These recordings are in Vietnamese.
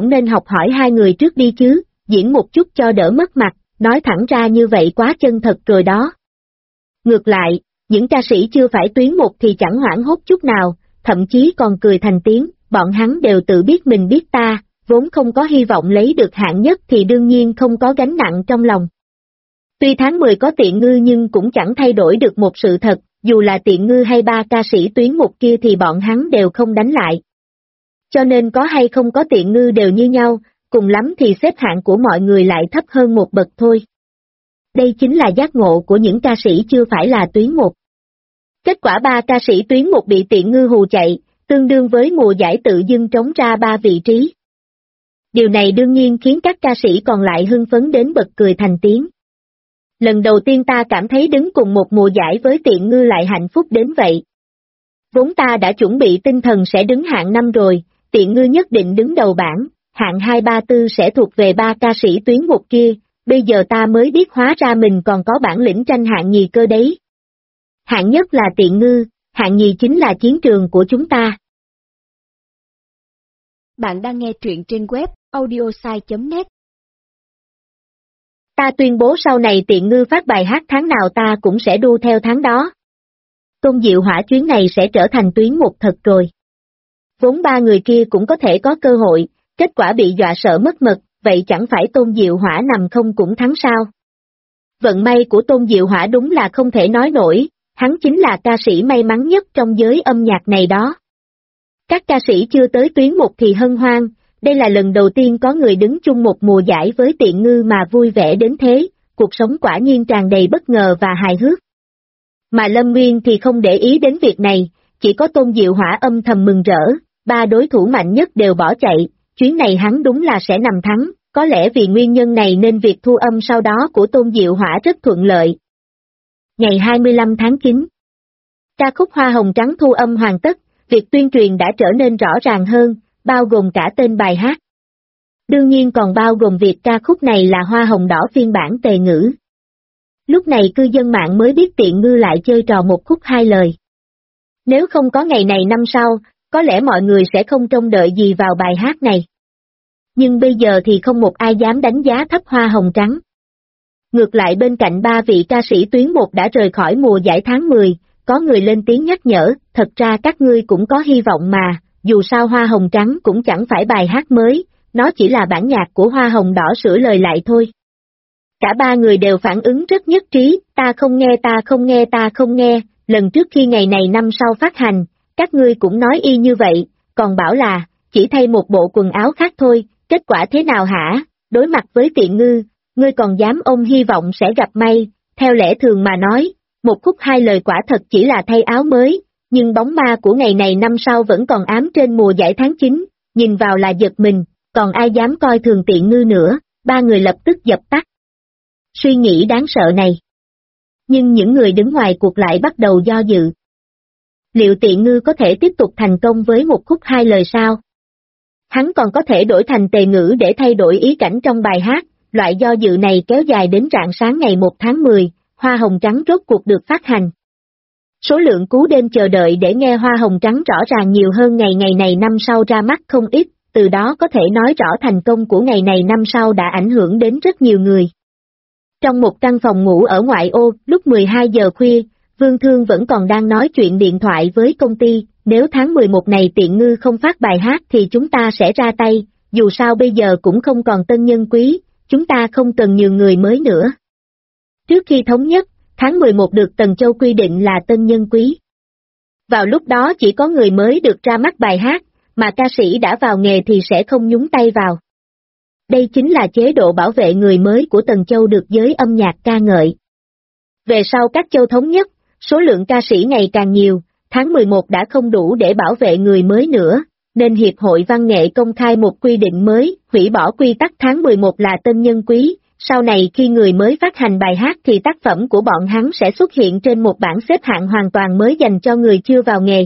cũng nên học hỏi hai người trước đi chứ, diễn một chút cho đỡ mất mặt, nói thẳng ra như vậy quá chân thật rồi đó. Ngược lại, những ca sĩ chưa phải tuyến một thì chẳng hoảng hốt chút nào, thậm chí còn cười thành tiếng, bọn hắn đều tự biết mình biết ta, vốn không có hy vọng lấy được hạng nhất thì đương nhiên không có gánh nặng trong lòng. Tuy tháng 10 có Tiện Ngư nhưng cũng chẳng thay đổi được một sự thật, dù là Tiện Ngư hay ba ca sĩ tuyến một kia thì bọn hắn đều không đánh lại. Cho nên có hay không có Tiện Ngư đều như nhau, cùng lắm thì xếp hạng của mọi người lại thấp hơn một bậc thôi. Đây chính là giác ngộ của những ca sĩ chưa phải là tuyến một. Kết quả ba ca sĩ tuyến một bị Tiện Ngư hù chạy, tương đương với mùa giải tự dưng trống ra 3 vị trí. Điều này đương nhiên khiến các ca sĩ còn lại hưng phấn đến bật cười thành tiếng. Lần đầu tiên ta cảm thấy đứng cùng một mùa giải với Tiện Ngư lại hạnh phúc đến vậy. Vốn ta đã chuẩn bị tinh thần sẽ đứng hạng 5 rồi, Tiện Ngư nhất định đứng đầu bảng, hạng 2, 3, 4 sẽ thuộc về ba ca sĩ tuyến một kia, bây giờ ta mới biết hóa ra mình còn có bản lĩnh tranh hạng nhì cơ đấy. Hạng nhất là Tiện Ngư, hạng nhì chính là chiến trường của chúng ta. Bạn đang nghe truyện trên web audiosai.net. Ta tuyên bố sau này Tiện Ngư phát bài hát tháng nào ta cũng sẽ đu theo tháng đó. Tôn Diệu Hỏa chuyến này sẽ trở thành tuyến một thật rồi. Vốn ba người kia cũng có thể có cơ hội, kết quả bị dọa sợ mất mật, vậy chẳng phải Tôn Diệu Hỏa nằm không cũng thắng sao? Vận may của Tôn Diệu Hỏa đúng là không thể nói nổi, hắn chính là ca sĩ may mắn nhất trong giới âm nhạc này đó. Các ca sĩ chưa tới tuyến một thì hân hoan, đây là lần đầu tiên có người đứng chung một mùa giải với Tiện Ngư mà vui vẻ đến thế, cuộc sống quả nhiên tràn đầy bất ngờ và hài hước. Mà Lâm Nguyên thì không để ý đến việc này, chỉ có Tôn Diệu Hỏa âm thầm mừng rỡ, ba đối thủ mạnh nhất đều bỏ chạy, chuyến này hắn đúng là sẽ nằm thắng, có lẽ vì nguyên nhân này nên việc thu âm sau đó của Tôn Diệu Hỏa rất thuận lợi. Ngày 25 tháng 9, ca khúc Hoa Hồng Trắng thu âm hoàn tất, việc tuyên truyền đã trở nên rõ ràng hơn, bao gồm cả tên bài hát. Đương nhiên còn bao gồm việc ca khúc này là Hoa Hồng Đỏ phiên bản Tề ngữ. Lúc này cư dân mạng mới biết Tiện Ngư lại chơi trò một khúc hai lời. Nếu không có ngày này năm sau, có lẽ mọi người sẽ không trông đợi gì vào bài hát này. Nhưng bây giờ thì không một ai dám đánh giá thấp Hoa Hồng Trắng. Ngược lại bên cạnh ba vị ca sĩ tuyến một đã rời khỏi mùa giải tháng 10, có người lên tiếng nhắc nhở, thật ra các ngươi cũng có hy vọng mà, dù sao Hoa Hồng Trắng cũng chẳng phải bài hát mới, nó chỉ là bản nhạc của Hoa Hồng Đỏ sửa lời lại thôi. Cả ba người đều phản ứng rất nhất trí, ta không nghe ta không nghe ta không nghe, lần trước khi ngày này năm sau phát hành, các ngươi cũng nói y như vậy, còn bảo là, chỉ thay một bộ quần áo khác thôi, kết quả thế nào hả, đối mặt với Tiện Ngư, ngươi còn dám ôm hy vọng sẽ gặp may, theo lẽ thường mà nói, một khúc hai lời quả thật chỉ là thay áo mới, nhưng bóng ma của ngày này năm sau vẫn còn ám trên mùa giải tháng 9, nhìn vào là giật mình, còn ai dám coi thường Tiện Ngư nữa, ba người lập tức dập tắt suy nghĩ đáng sợ này. Nhưng những người đứng ngoài cuộc lại bắt đầu do dự. Liệu Tiện Ngư có thể tiếp tục thành công với một khúc hai lời sao? Hắn còn có thể đổi thành Tề ngữ để thay đổi ý cảnh trong bài hát, loại do dự này kéo dài đến rạng sáng ngày 1 tháng 10, Hoa Hồng Trắng rốt cuộc được phát hành. Số lượng cú đêm chờ đợi để nghe Hoa Hồng Trắng rõ ràng nhiều hơn ngày này năm sau ra mắt không ít, từ đó có thể nói rõ thành công của ngày này năm sau đã ảnh hưởng đến rất nhiều người. Trong một căn phòng ngủ ở ngoại ô, lúc 12 giờ khuya, Vương Thương vẫn còn đang nói chuyện điện thoại với công ty, nếu tháng 11 này Tiện Ngư không phát bài hát thì chúng ta sẽ ra tay, dù sao bây giờ cũng không còn tân nhân quý, chúng ta không cần nhiều người mới nữa. Trước khi thống nhất, tháng 11 được Tần Châu quy định là tân nhân quý. Vào lúc đó chỉ có người mới được ra mắt bài hát, mà ca sĩ đã vào nghề thì sẽ không nhúng tay vào. Đây chính là chế độ bảo vệ người mới của Tần Châu được giới âm nhạc ca ngợi. Về sau các châu thống nhất, số lượng ca sĩ ngày càng nhiều, tháng 11 đã không đủ để bảo vệ người mới nữa, nên Hiệp hội Văn nghệ công khai một quy định mới, hủy bỏ quy tắc tháng 11 là tân nhân quý, sau này khi người mới phát hành bài hát thì tác phẩm của bọn hắn sẽ xuất hiện trên một bảng xếp hạng hoàn toàn mới dành cho người chưa vào nghề.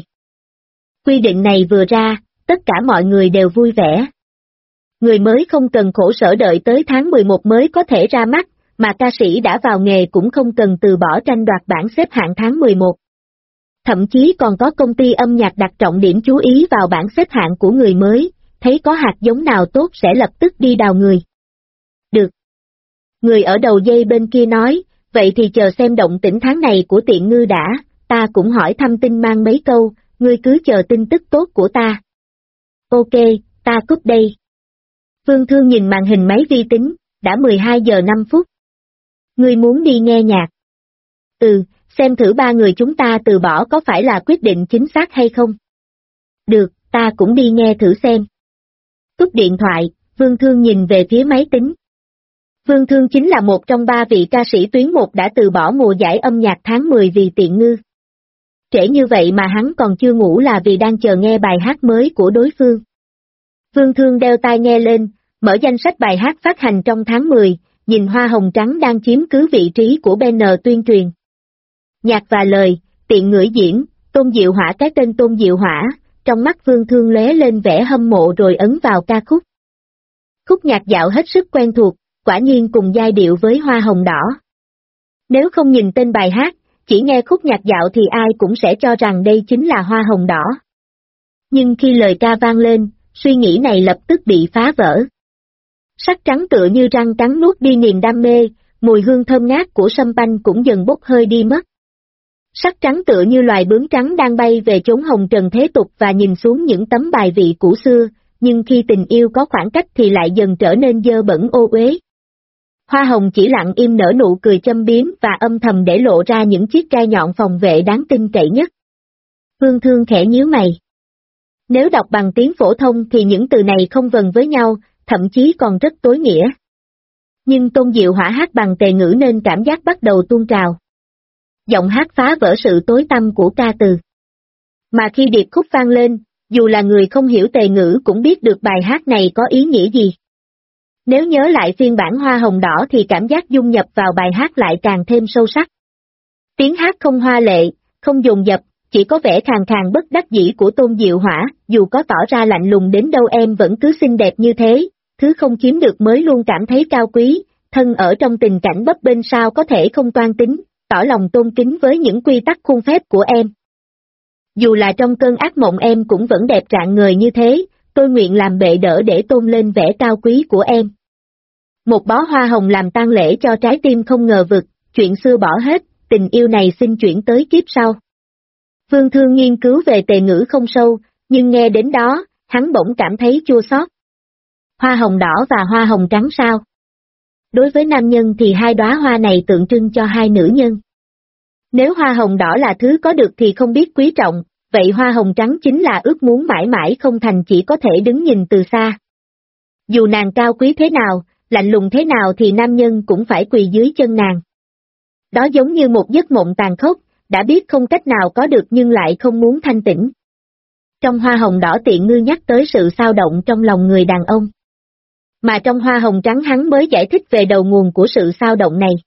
Quy định này vừa ra, tất cả mọi người đều vui vẻ. Người mới không cần khổ sở đợi tới tháng 11 mới có thể ra mắt, mà ca sĩ đã vào nghề cũng không cần từ bỏ tranh đoạt bảng xếp hạng tháng 11. Thậm chí còn có công ty âm nhạc đặt trọng điểm chú ý vào bảng xếp hạng của người mới, thấy có hạt giống nào tốt sẽ lập tức đi đào người. Được. Người ở đầu dây bên kia nói, vậy thì chờ xem động tĩnh tháng này của Tiện Ngư đã, ta cũng hỏi thăm tin mang mấy câu, ngươi cứ chờ tin tức tốt của ta. Ok, ta cúp đây. Vương Thương nhìn màn hình máy vi tính, đã 12 giờ 5 phút. Ngươi muốn đi nghe nhạc? Xem thử ba người chúng ta từ bỏ có phải là quyết định chính xác hay không? Được, ta cũng đi nghe thử xem. Cúp điện thoại, Vương Thương nhìn về phía máy tính. Vương Thương chính là một trong 3 vị ca sĩ tuyến 1 đã từ bỏ mùa giải âm nhạc tháng 10 vì Tiện Ngư. Trễ như vậy mà hắn còn chưa ngủ là vì đang chờ nghe bài hát mới của đối phương. Vương Thương đeo tai nghe lên, mở danh sách bài hát phát hành trong tháng 10, nhìn Hoa Hồng Trắng đang chiếm cứ vị trí của banner tuyên truyền. Nhạc và lời, Tiện Ngữ diễn, Tôn Diệu Hỏa. Cái tên Tôn Diệu Hỏa, trong mắt Vương Thương lóe lên vẻ hâm mộ rồi ấn vào ca khúc. Khúc nhạc dạo hết sức quen thuộc, quả nhiên cùng giai điệu với Hoa Hồng Đỏ. Nếu không nhìn tên bài hát, chỉ nghe khúc nhạc dạo thì ai cũng sẽ cho rằng đây chính là Hoa Hồng Đỏ. Nhưng khi lời ca vang lên, suy nghĩ này lập tức bị phá vỡ. Sắc trắng tựa như răng cắn nuốt đi niềm đam mê, mùi hương thơm ngát của sâm panh cũng dần bốc hơi đi mất. Sắc trắng tựa như loài bướm trắng đang bay về chốn hồng trần thế tục và nhìn xuống những tấm bài vị cũ xưa, nhưng khi tình yêu có khoảng cách thì lại dần trở nên dơ bẩn ô uế. Hoa Hồng chỉ lặng im nở nụ cười châm biếm và âm thầm để lộ ra những chiếc gai nhọn phòng vệ đáng tin cậy nhất. Vương Thương khẽ nhíu mày. Nếu đọc bằng tiếng phổ thông thì những từ này không vần với nhau, thậm chí còn rất tối nghĩa. Nhưng Tôn Diệu Hỏa hát bằng Tề Ngữ nên cảm giác bắt đầu tuôn trào. Giọng hát phá vỡ sự tối tăm của ca từ. Mà khi điệp khúc vang lên, dù là người không hiểu Tề Ngữ cũng biết được bài hát này có ý nghĩa gì. Nếu nhớ lại phiên bản Hoa Hồng Đỏ thì cảm giác dung nhập vào bài hát lại càng thêm sâu sắc. Tiếng hát không hoa lệ, không dồn dập, chỉ có vẻ khàn khàn bất đắc dĩ của Tôn Diệu Hỏa, dù có tỏ ra lạnh lùng đến đâu em vẫn cứ xinh đẹp như thế, thứ không chiếm được mới luôn cảm thấy cao quý, thân ở trong tình cảnh bấp bênh sao có thể không toan tính, tỏ lòng tôn kính với những quy tắc khuôn phép của em. Dù là trong cơn ác mộng em cũng vẫn đẹp rạng ngời như thế, tôi nguyện làm bệ đỡ để tôn lên vẻ cao quý của em. Một bó hoa hồng làm tang lễ cho trái tim không ngờ vực, chuyện xưa bỏ hết, tình yêu này xin chuyển tới kiếp sau. Vương Thương nghiên cứu về Tề Ngữ không sâu, nhưng nghe đến đó, hắn bỗng cảm thấy chua xót. Hoa hồng đỏ và hoa hồng trắng sao? Đối với nam nhân thì hai đóa hoa này tượng trưng cho hai nữ nhân. Nếu hoa hồng đỏ là thứ có được thì không biết quý trọng, vậy hoa hồng trắng chính là ước muốn mãi mãi không thành, chỉ có thể đứng nhìn từ xa. Dù nàng cao quý thế nào, lạnh lùng thế nào thì nam nhân cũng phải quỳ dưới chân nàng. Đó giống như một giấc mộng tàn khốc, đã biết không cách nào có được nhưng lại không muốn thanh tỉnh. Trong hoa hồng đỏ Tiện Ngư nhắc tới sự xao động trong lòng người đàn ông. Mà trong hoa hồng trắng hắn mới giải thích về đầu nguồn của sự xao động này.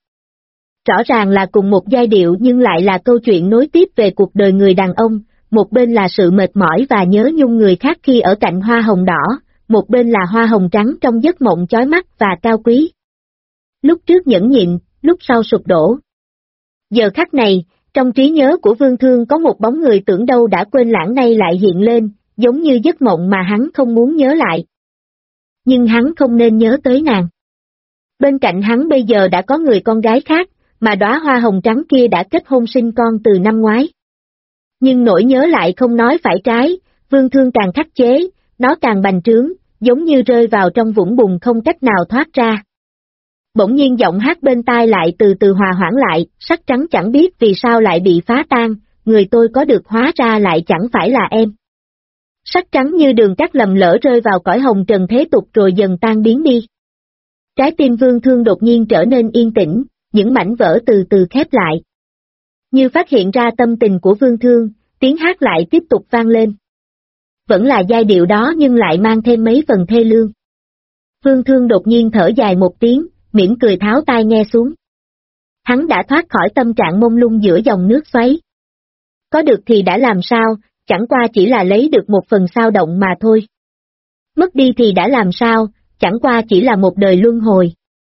Rõ ràng là cùng một giai điệu nhưng lại là câu chuyện nối tiếp về cuộc đời người đàn ông, một bên là sự mệt mỏi và nhớ nhung người khác khi ở cạnh hoa hồng đỏ, một bên là hoa hồng trắng trong giấc mộng chói mắt và cao quý. Lúc trước nhẫn nhịn, lúc sau sụp đổ. Giờ khắc này, trong trí nhớ của Vương Thương có một bóng người tưởng đâu đã quên lãng nay lại hiện lên, giống như giấc mộng mà hắn không muốn nhớ lại. Nhưng hắn không nên nhớ tới nàng. Bên cạnh hắn bây giờ đã có người con gái khác, mà đóa hoa hồng trắng kia đã kết hôn sinh con từ năm ngoái. Nhưng nỗi nhớ lại không nói phải trái, Vương Thương càng khắc chế, nó càng bành trướng, giống như rơi vào trong vũng bùn không cách nào thoát ra. Bỗng nhiên giọng hát bên tai lại từ từ hòa hoãn lại, sắc trắng chẳng biết vì sao lại bị phá tan, người tôi có được hóa ra lại chẳng phải là em. Sắc trắng như đường cát lầm lỡ rơi vào cõi hồng trần thế tục rồi dần tan biến đi. Trái tim Vương Thương đột nhiên trở nên yên tĩnh, những mảnh vỡ từ từ khép lại. Như phát hiện ra tâm tình của Vương Thương, tiếng hát lại tiếp tục vang lên. Vẫn là giai điệu đó nhưng lại mang thêm mấy phần thê lương. Vương Thương đột nhiên thở dài một tiếng, mỉm cười tháo tai nghe xuống. Hắn đã thoát khỏi tâm trạng mông lung giữa dòng nước xoáy. Có được thì đã làm sao, chẳng qua chỉ là lấy được một phần xao động mà thôi. Mất đi thì đã làm sao, chẳng qua chỉ là một đời luân hồi.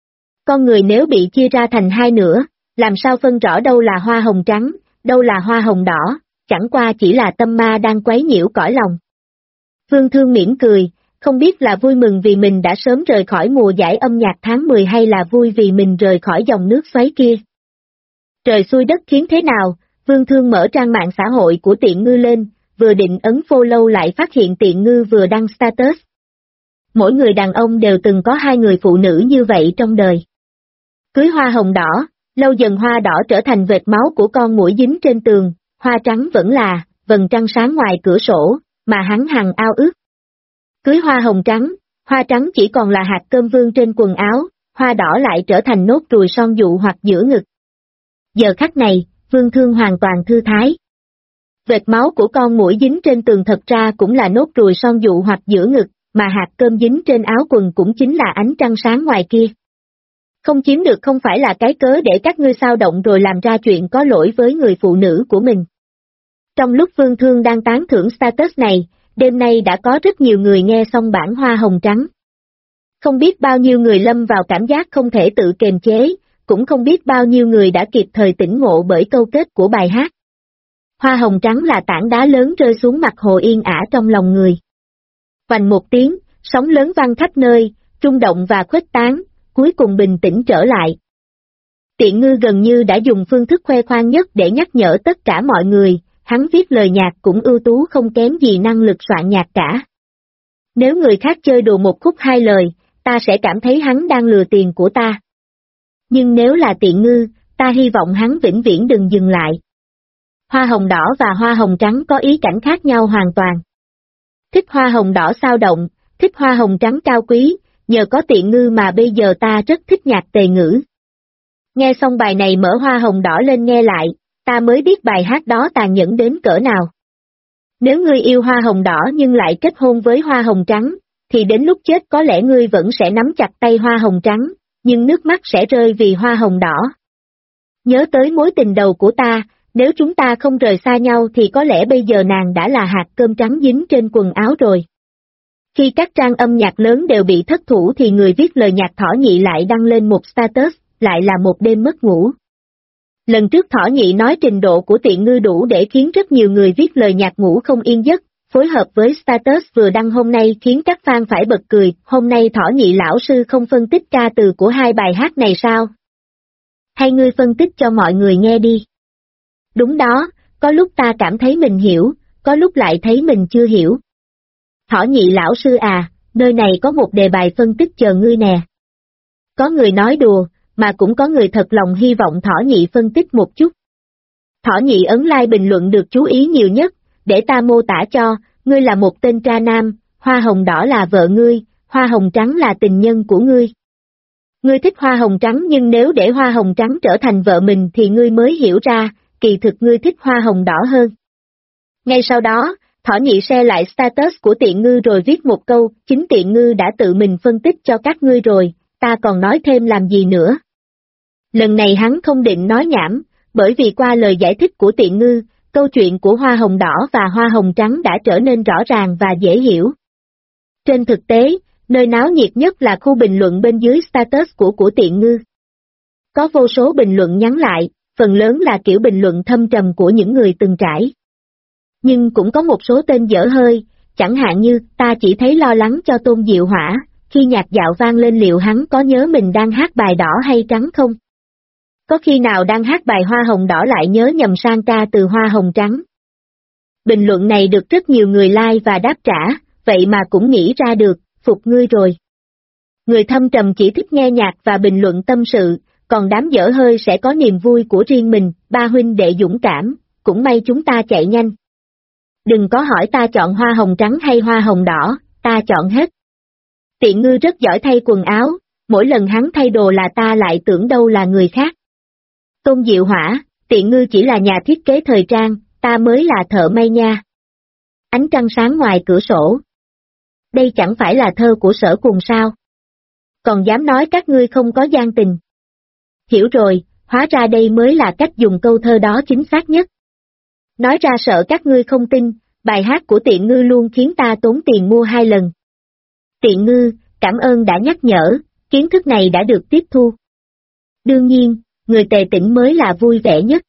Con người nếu bị chia ra thành hai nửa, làm sao phân rõ đâu là hoa hồng trắng, đâu là hoa hồng đỏ, chẳng qua chỉ là tâm ma đang quấy nhiễu cõi lòng. Vương Thương mỉm cười, Không biết là vui mừng vì mình đã sớm rời khỏi mùa giải âm nhạc tháng 10 hay là vui vì mình rời khỏi dòng nước xoáy kia. Trời xui đất khiến thế nào, Vương Thương mở trang mạng xã hội của Tiện Ngư lên, vừa định ấn follow lại phát hiện Tiện Ngư vừa đăng status. Mỗi người đàn ông đều từng có 2 người phụ nữ như vậy trong đời. Cưới hoa hồng đỏ, lâu dần hoa đỏ trở thành vệt máu của con muỗi dính trên tường, hoa trắng vẫn là vầng trăng sáng ngoài cửa sổ, mà hắn hằng ao ước. Cưới hoa hồng trắng, hoa trắng chỉ còn là hạt cơm vương trên quần áo, hoa đỏ lại trở thành nốt ruồi son dụ hoặc giữa ngực. Giờ khắc này, Vương Thương hoàn toàn thư thái. Vệt máu của con muỗi dính trên tường thật ra cũng là nốt ruồi son dụ hoặc giữa ngực, mà hạt cơm dính trên áo quần cũng chính là ánh trăng sáng ngoài kia. Không chiếm được không phải là cái cớ để các ngươi xao động rồi làm ra chuyện có lỗi với người phụ nữ của mình. Trong lúc Vương Thương đang tán thưởng status này, đêm nay đã có rất nhiều người nghe xong bản Hoa Hồng Trắng. Không biết bao nhiêu người lâm vào cảm giác không thể tự kiềm chế, cũng không biết bao nhiêu người đã kịp thời tỉnh ngộ bởi câu kết của bài hát. Hoa hồng trắng là tảng đá lớn rơi xuống mặt hồ yên ả trong lòng người. Vành một tiếng, sóng lớn vang khắp nơi, rung động và khuếch tán, cuối cùng bình tĩnh trở lại. Tiện Ngư gần như đã dùng phương thức khoe khoang nhất để nhắc nhở tất cả mọi người, hắn viết lời nhạc cũng ưu tú không kém gì năng lực soạn nhạc cả. Nếu người khác chơi đùa một khúc 2 lời, ta sẽ cảm thấy hắn đang lừa tiền của ta. Nhưng nếu là Tiện Ngư, ta hy vọng hắn vĩnh viễn đừng dừng lại. Hoa hồng đỏ và hoa hồng trắng có ý cảnh khác nhau hoàn toàn. Thích hoa hồng đỏ sao động, thích hoa hồng trắng cao quý, nhờ có Tiện Ngư mà bây giờ ta rất thích nhạc Tề Ngữ. Nghe xong bài này mở hoa hồng đỏ lên nghe lại, ta mới biết bài hát đó tàn nhẫn đến cỡ nào. Nếu ngươi yêu hoa hồng đỏ nhưng lại kết hôn với hoa hồng trắng, thì đến lúc chết có lẽ ngươi vẫn sẽ nắm chặt tay hoa hồng trắng, nhưng nước mắt sẽ rơi vì hoa hồng đỏ. Nhớ tới mối tình đầu của ta, nếu chúng ta không rời xa nhau thì có lẽ bây giờ nàng đã là hạt cơm trắng dính trên quần áo rồi. Khi các trang âm nhạc lớn đều bị thất thủ thì người viết lời nhạc Thỏ Nhị lại đăng lên một status, lại là một đêm mất ngủ. Lần trước Thỏ Nhị nói trình độ của Tiện Ngư đủ để khiến rất nhiều người viết lời nhạc ngủ không yên giấc, phối hợp với status vừa đăng hôm nay khiến các fan phải bật cười. Hôm nay Thỏ Nhị lão sư không phân tích ca từ của 2 bài hát này sao? Hay ngươi phân tích cho mọi người nghe đi. Đúng đó, có lúc ta cảm thấy mình hiểu, có lúc lại thấy mình chưa hiểu. Thỏ Nhị lão sư à, nơi này có một đề bài phân tích chờ ngươi nè. Có người nói đùa, mà cũng có người thật lòng hy vọng Thỏ Nhị phân tích một chút. Thỏ Nhị ấn like bình luận được chú ý nhiều nhất, để ta mô tả cho, ngươi là một tên tra nam, hoa hồng đỏ là vợ ngươi, hoa hồng trắng là tình nhân của ngươi. Ngươi thích hoa hồng trắng nhưng nếu để hoa hồng trắng trở thành vợ mình thì ngươi mới hiểu ra, kỳ thực ngươi thích hoa hồng đỏ hơn. Ngay sau đó, Thỏ Nhị share lại status của Tiện Ngư rồi viết một câu, chính Tiện Ngư đã tự mình phân tích cho các ngươi rồi, ta còn nói thêm làm gì nữa. Lần này hắn không định nói nhảm, bởi vì qua lời giải thích của Tiện Ngư, câu chuyện của hoa hồng đỏ và hoa hồng trắng đã trở nên rõ ràng và dễ hiểu. Trên thực tế, nơi náo nhiệt nhất là khu bình luận bên dưới status của Tiện Ngư. Có vô số bình luận nhắn lại, phần lớn là kiểu bình luận thâm trầm của những người từng trải. Nhưng cũng có một số tên dở hơi, chẳng hạn như, ta chỉ thấy lo lắng cho Tôn Diệu Hỏa, khi nhạc dạo vang lên liệu hắn có nhớ mình đang hát bài đỏ hay trắng không? Có khi nào đang hát bài hoa hồng đỏ lại nhớ nhầm sang ca từ hoa hồng trắng? Bình luận này được rất nhiều người like và đáp trả, vậy mà cũng nghĩ ra được, phục ngươi rồi. Người thâm trầm chỉ thích nghe nhạc và bình luận tâm sự, còn đám dở hơi sẽ có niềm vui của riêng mình, ba huynh đệ dũng cảm, cũng may chúng ta chạy nhanh. Đừng có hỏi ta chọn hoa hồng trắng hay hoa hồng đỏ, ta chọn hết. Tiện Ngư rất giỏi thay quần áo, mỗi lần hắn thay đồ là ta lại tưởng đâu là người khác. Tôn Diệu Hỏa, Tiện Ngư chỉ là nhà thiết kế thời trang, ta mới là thợ may nha. Ánh trăng sáng ngoài cửa sổ. Đây chẳng phải là thơ của Sở Cùng sao? Còn dám nói các ngươi không có gian tình. Hiểu rồi, hóa ra đây mới là cách dùng câu thơ đó chính xác nhất. Nói ra sợ các ngươi không tin, bài hát của Tiện Ngư luôn khiến ta tốn tiền mua 2 lần. Tiện Ngư, cảm ơn đã nhắc nhở, kiến thức này đã được tiếp thu. Đương nhiên, người tề tỉnh mới là vui vẻ nhất.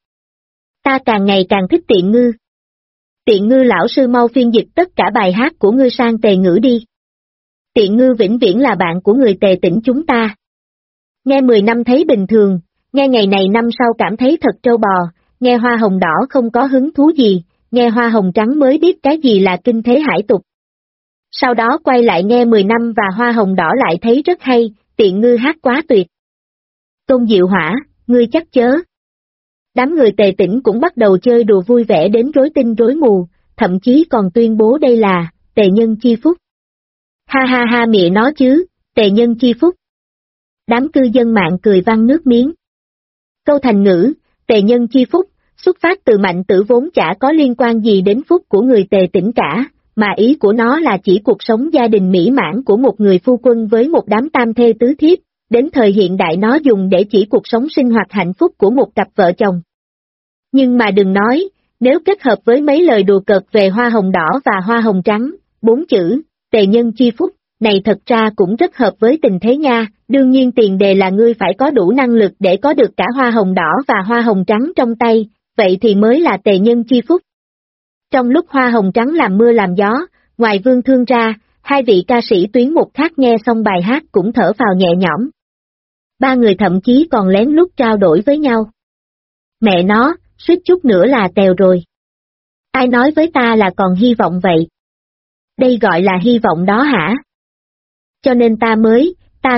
Ta càng ngày càng thích Tiện Ngư. Tiện Ngư lão sư mau phiên dịch tất cả bài hát của ngươi sang Tề ngữ đi. Tiện ngư vĩnh viễn là bạn của người Tề tỉnh chúng ta. Nghe 10 năm thấy bình thường, nghe ngày này năm sau cảm thấy thật trâu bò, nghe hoa hồng đỏ không có hứng thú gì, nghe hoa hồng trắng mới biết cái gì là kinh thế hải tục. Sau đó quay lại nghe 10 năm và hoa hồng đỏ lại thấy rất hay, tiện ngư hát quá tuyệt. Tôn Diệu Hỏa, ngươi chắc chớ. Đám người Tề tỉnh cũng bắt đầu chơi đùa vui vẻ đến rối tinh rối mù, thậm chí còn tuyên bố đây là Tề Nhân Chi Phúc. Ha ha ha mẹ nó chứ, Tề Nhân Chi Phúc. Đám cư dân mạng cười văng nước miếng. Câu thành ngữ, Tề Nhân Chi Phúc, xuất phát từ Mạnh Tử vốn chả có liên quan gì đến phúc của người Tề tỉnh cả, mà ý của nó là chỉ cuộc sống gia đình mỹ mãn của một người phu quân với một đám tam thê tứ thiếp, đến thời hiện đại nó dùng để chỉ cuộc sống sinh hoạt hạnh phúc của một cặp vợ chồng. Nhưng mà đừng nói, nếu kết hợp với mấy lời đùa cợt về hoa hồng đỏ và hoa hồng trắng, 4 chữ, Tề Nhân Chi Phúc, này thật ra cũng rất hợp với tình thế nha, đương nhiên tiền đề là ngươi phải có đủ năng lực để có được cả hoa hồng đỏ và hoa hồng trắng trong tay, vậy thì mới là Tề Nhân Chi Phúc. Trong lúc hoa hồng trắng làm mưa làm gió, ngoài Vương Thương ra, hai vị ca sĩ tuyến một khác nghe xong bài hát cũng thở phào nhẹ nhõm. Ba người thậm chí còn lén lút trao đổi với nhau. Mẹ nó, suýt chút nữa là tèo rồi. Ai nói với ta là còn hy vọng vậy? Đây gọi là hy vọng đó hả? Cho nên ta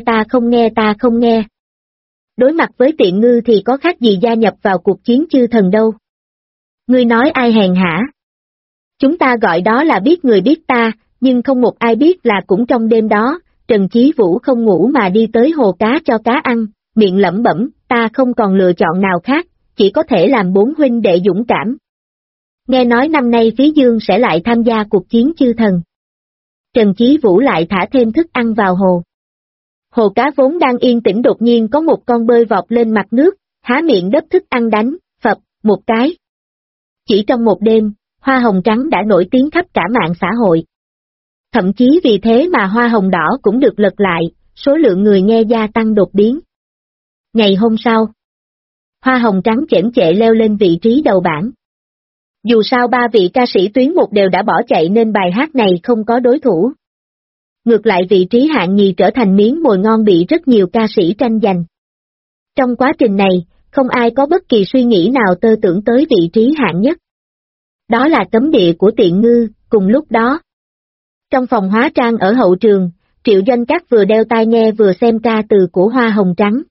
không nghe. Đối mặt với tiện ngư thì có khác gì gia nhập vào cuộc chiến chư thần đâu. Ngươi nói ai hèn hả? Chúng ta gọi đó là biết người biết ta, nhưng không một ai biết là cũng trong đêm đó, Trần Chí Vũ không ngủ mà đi tới hồ cá cho cá ăn, miệng lẩm bẩm, ta không còn lựa chọn nào khác, chỉ có thể làm 4 huynh đệ dũng cảm. Nghe nói năm nay Phí Dương sẽ lại tham gia cuộc chiến chư thần. Trần Chí Vũ lại thả thêm thức ăn vào hồ. Hồ cá vốn đang yên tĩnh đột nhiên có một con bơi vọt lên mặt nước, há miệng đớp thức ăn đánh, phập, một cái. Chỉ trong một đêm, hoa hồng trắng đã nổi tiếng khắp cả mạng xã hội. Thậm chí vì thế mà hoa hồng đỏ cũng được lật lại, số lượng người nghe gia tăng đột biến. Ngày hôm sau, hoa hồng trắng chễm chệ leo lên vị trí đầu bảng. Dù sao ba vị ca sĩ tuyến một đều đã bỏ chạy nên bài hát này không có đối thủ. Ngược lại vị trí hạng nhì trở thành miếng mồi ngon bị rất nhiều ca sĩ tranh giành. Trong quá trình này, không ai có bất kỳ suy nghĩ nào tơ tưởng tới vị trí hạng nhất. Đó là cấm địa của tiện ngư, cùng lúc đó. Trong phòng hóa trang ở hậu trường, Triệu Doanh Các vừa đeo tai nghe vừa xem ca từ của hoa hồng trắng.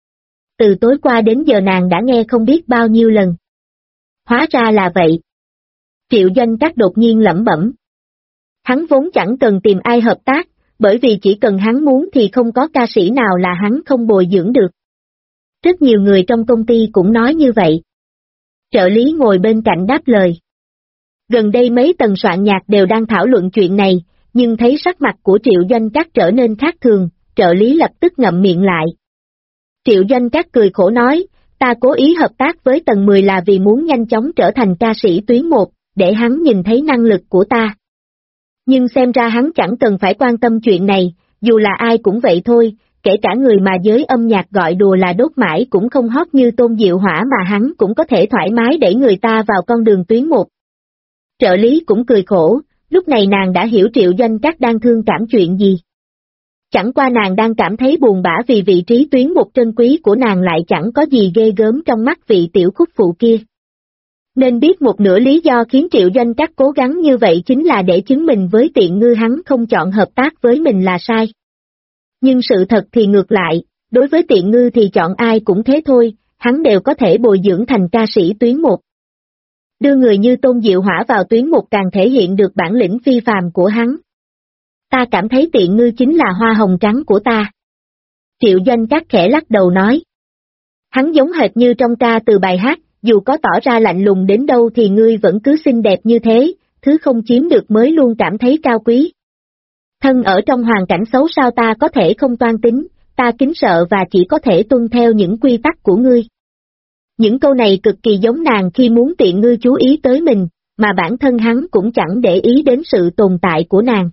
Từ tối qua đến giờ nàng đã nghe không biết bao nhiêu lần. Hóa ra là vậy. Triệu Doanh Các đột nhiên lẩm bẩm. Hắn vốn chẳng cần tìm ai hợp tác, bởi vì chỉ cần hắn muốn thì không có ca sĩ nào là hắn không bồi dưỡng được. Rất nhiều người trong công ty cũng nói như vậy. Trợ lý ngồi bên cạnh đáp lời. Gần đây mấy tầng soạn nhạc đều đang thảo luận chuyện này, nhưng thấy sắc mặt của Triệu Doanh Các trở nên khác thường, trợ lý lập tức ngậm miệng lại. Triệu Doanh Các cười khổ nói, ta cố ý hợp tác với tầng 10 là vì muốn nhanh chóng trở thành ca sĩ tuyến 1, để hắn nhìn thấy năng lực của ta. Nhưng xem ra hắn chẳng cần phải quan tâm chuyện này, dù là ai cũng vậy thôi, kể cả người mà giới âm nhạc gọi đùa là đốt mãi cũng không hot như Tôn Diệu Hỏa mà hắn cũng có thể thoải mái đẩy người ta vào con đường tuyến 1. Trợ lý cũng cười khổ, lúc này nàng đã hiểu Triệu Doanh Các đang thương cảm chuyện gì. Chẳng qua nàng đang cảm thấy buồn bã vì vị trí tuyến 1 trân quý của nàng lại chẳng có gì ghê gớm trong mắt vị tiểu khúc phụ kia. Nên biết một nửa lý do khiến Triệu Doanh Các cố gắng như vậy chính là để chứng minh với tiện ngư hắn không chọn hợp tác với mình là sai. Nhưng sự thật thì ngược lại, đối với tiện ngư thì chọn ai cũng thế thôi, hắn đều có thể bồi dưỡng thành ca sĩ tuyến 1. Đưa người như Tôn Diệu Hỏa vào tuyến 1 càng thể hiện được bản lĩnh phi phàm của hắn. Ta cảm thấy tiện ngư chính là hoa hồng trắng của ta. Triệu Doanh Các khẽ lắc đầu nói. Hắn giống hệt như trong ca từ bài hát, dù có tỏ ra lạnh lùng đến đâu thì ngươi vẫn cứ xinh đẹp như thế, thứ không chiếm được mới luôn cảm thấy cao quý. Thân ở trong hoàn cảnh xấu sao ta có thể không toan tính, ta kính sợ và chỉ có thể tuân theo những quy tắc của ngươi. Những câu này cực kỳ giống nàng khi muốn tiện ngư chú ý tới mình, mà bản thân hắn cũng chẳng để ý đến sự tồn tại của nàng.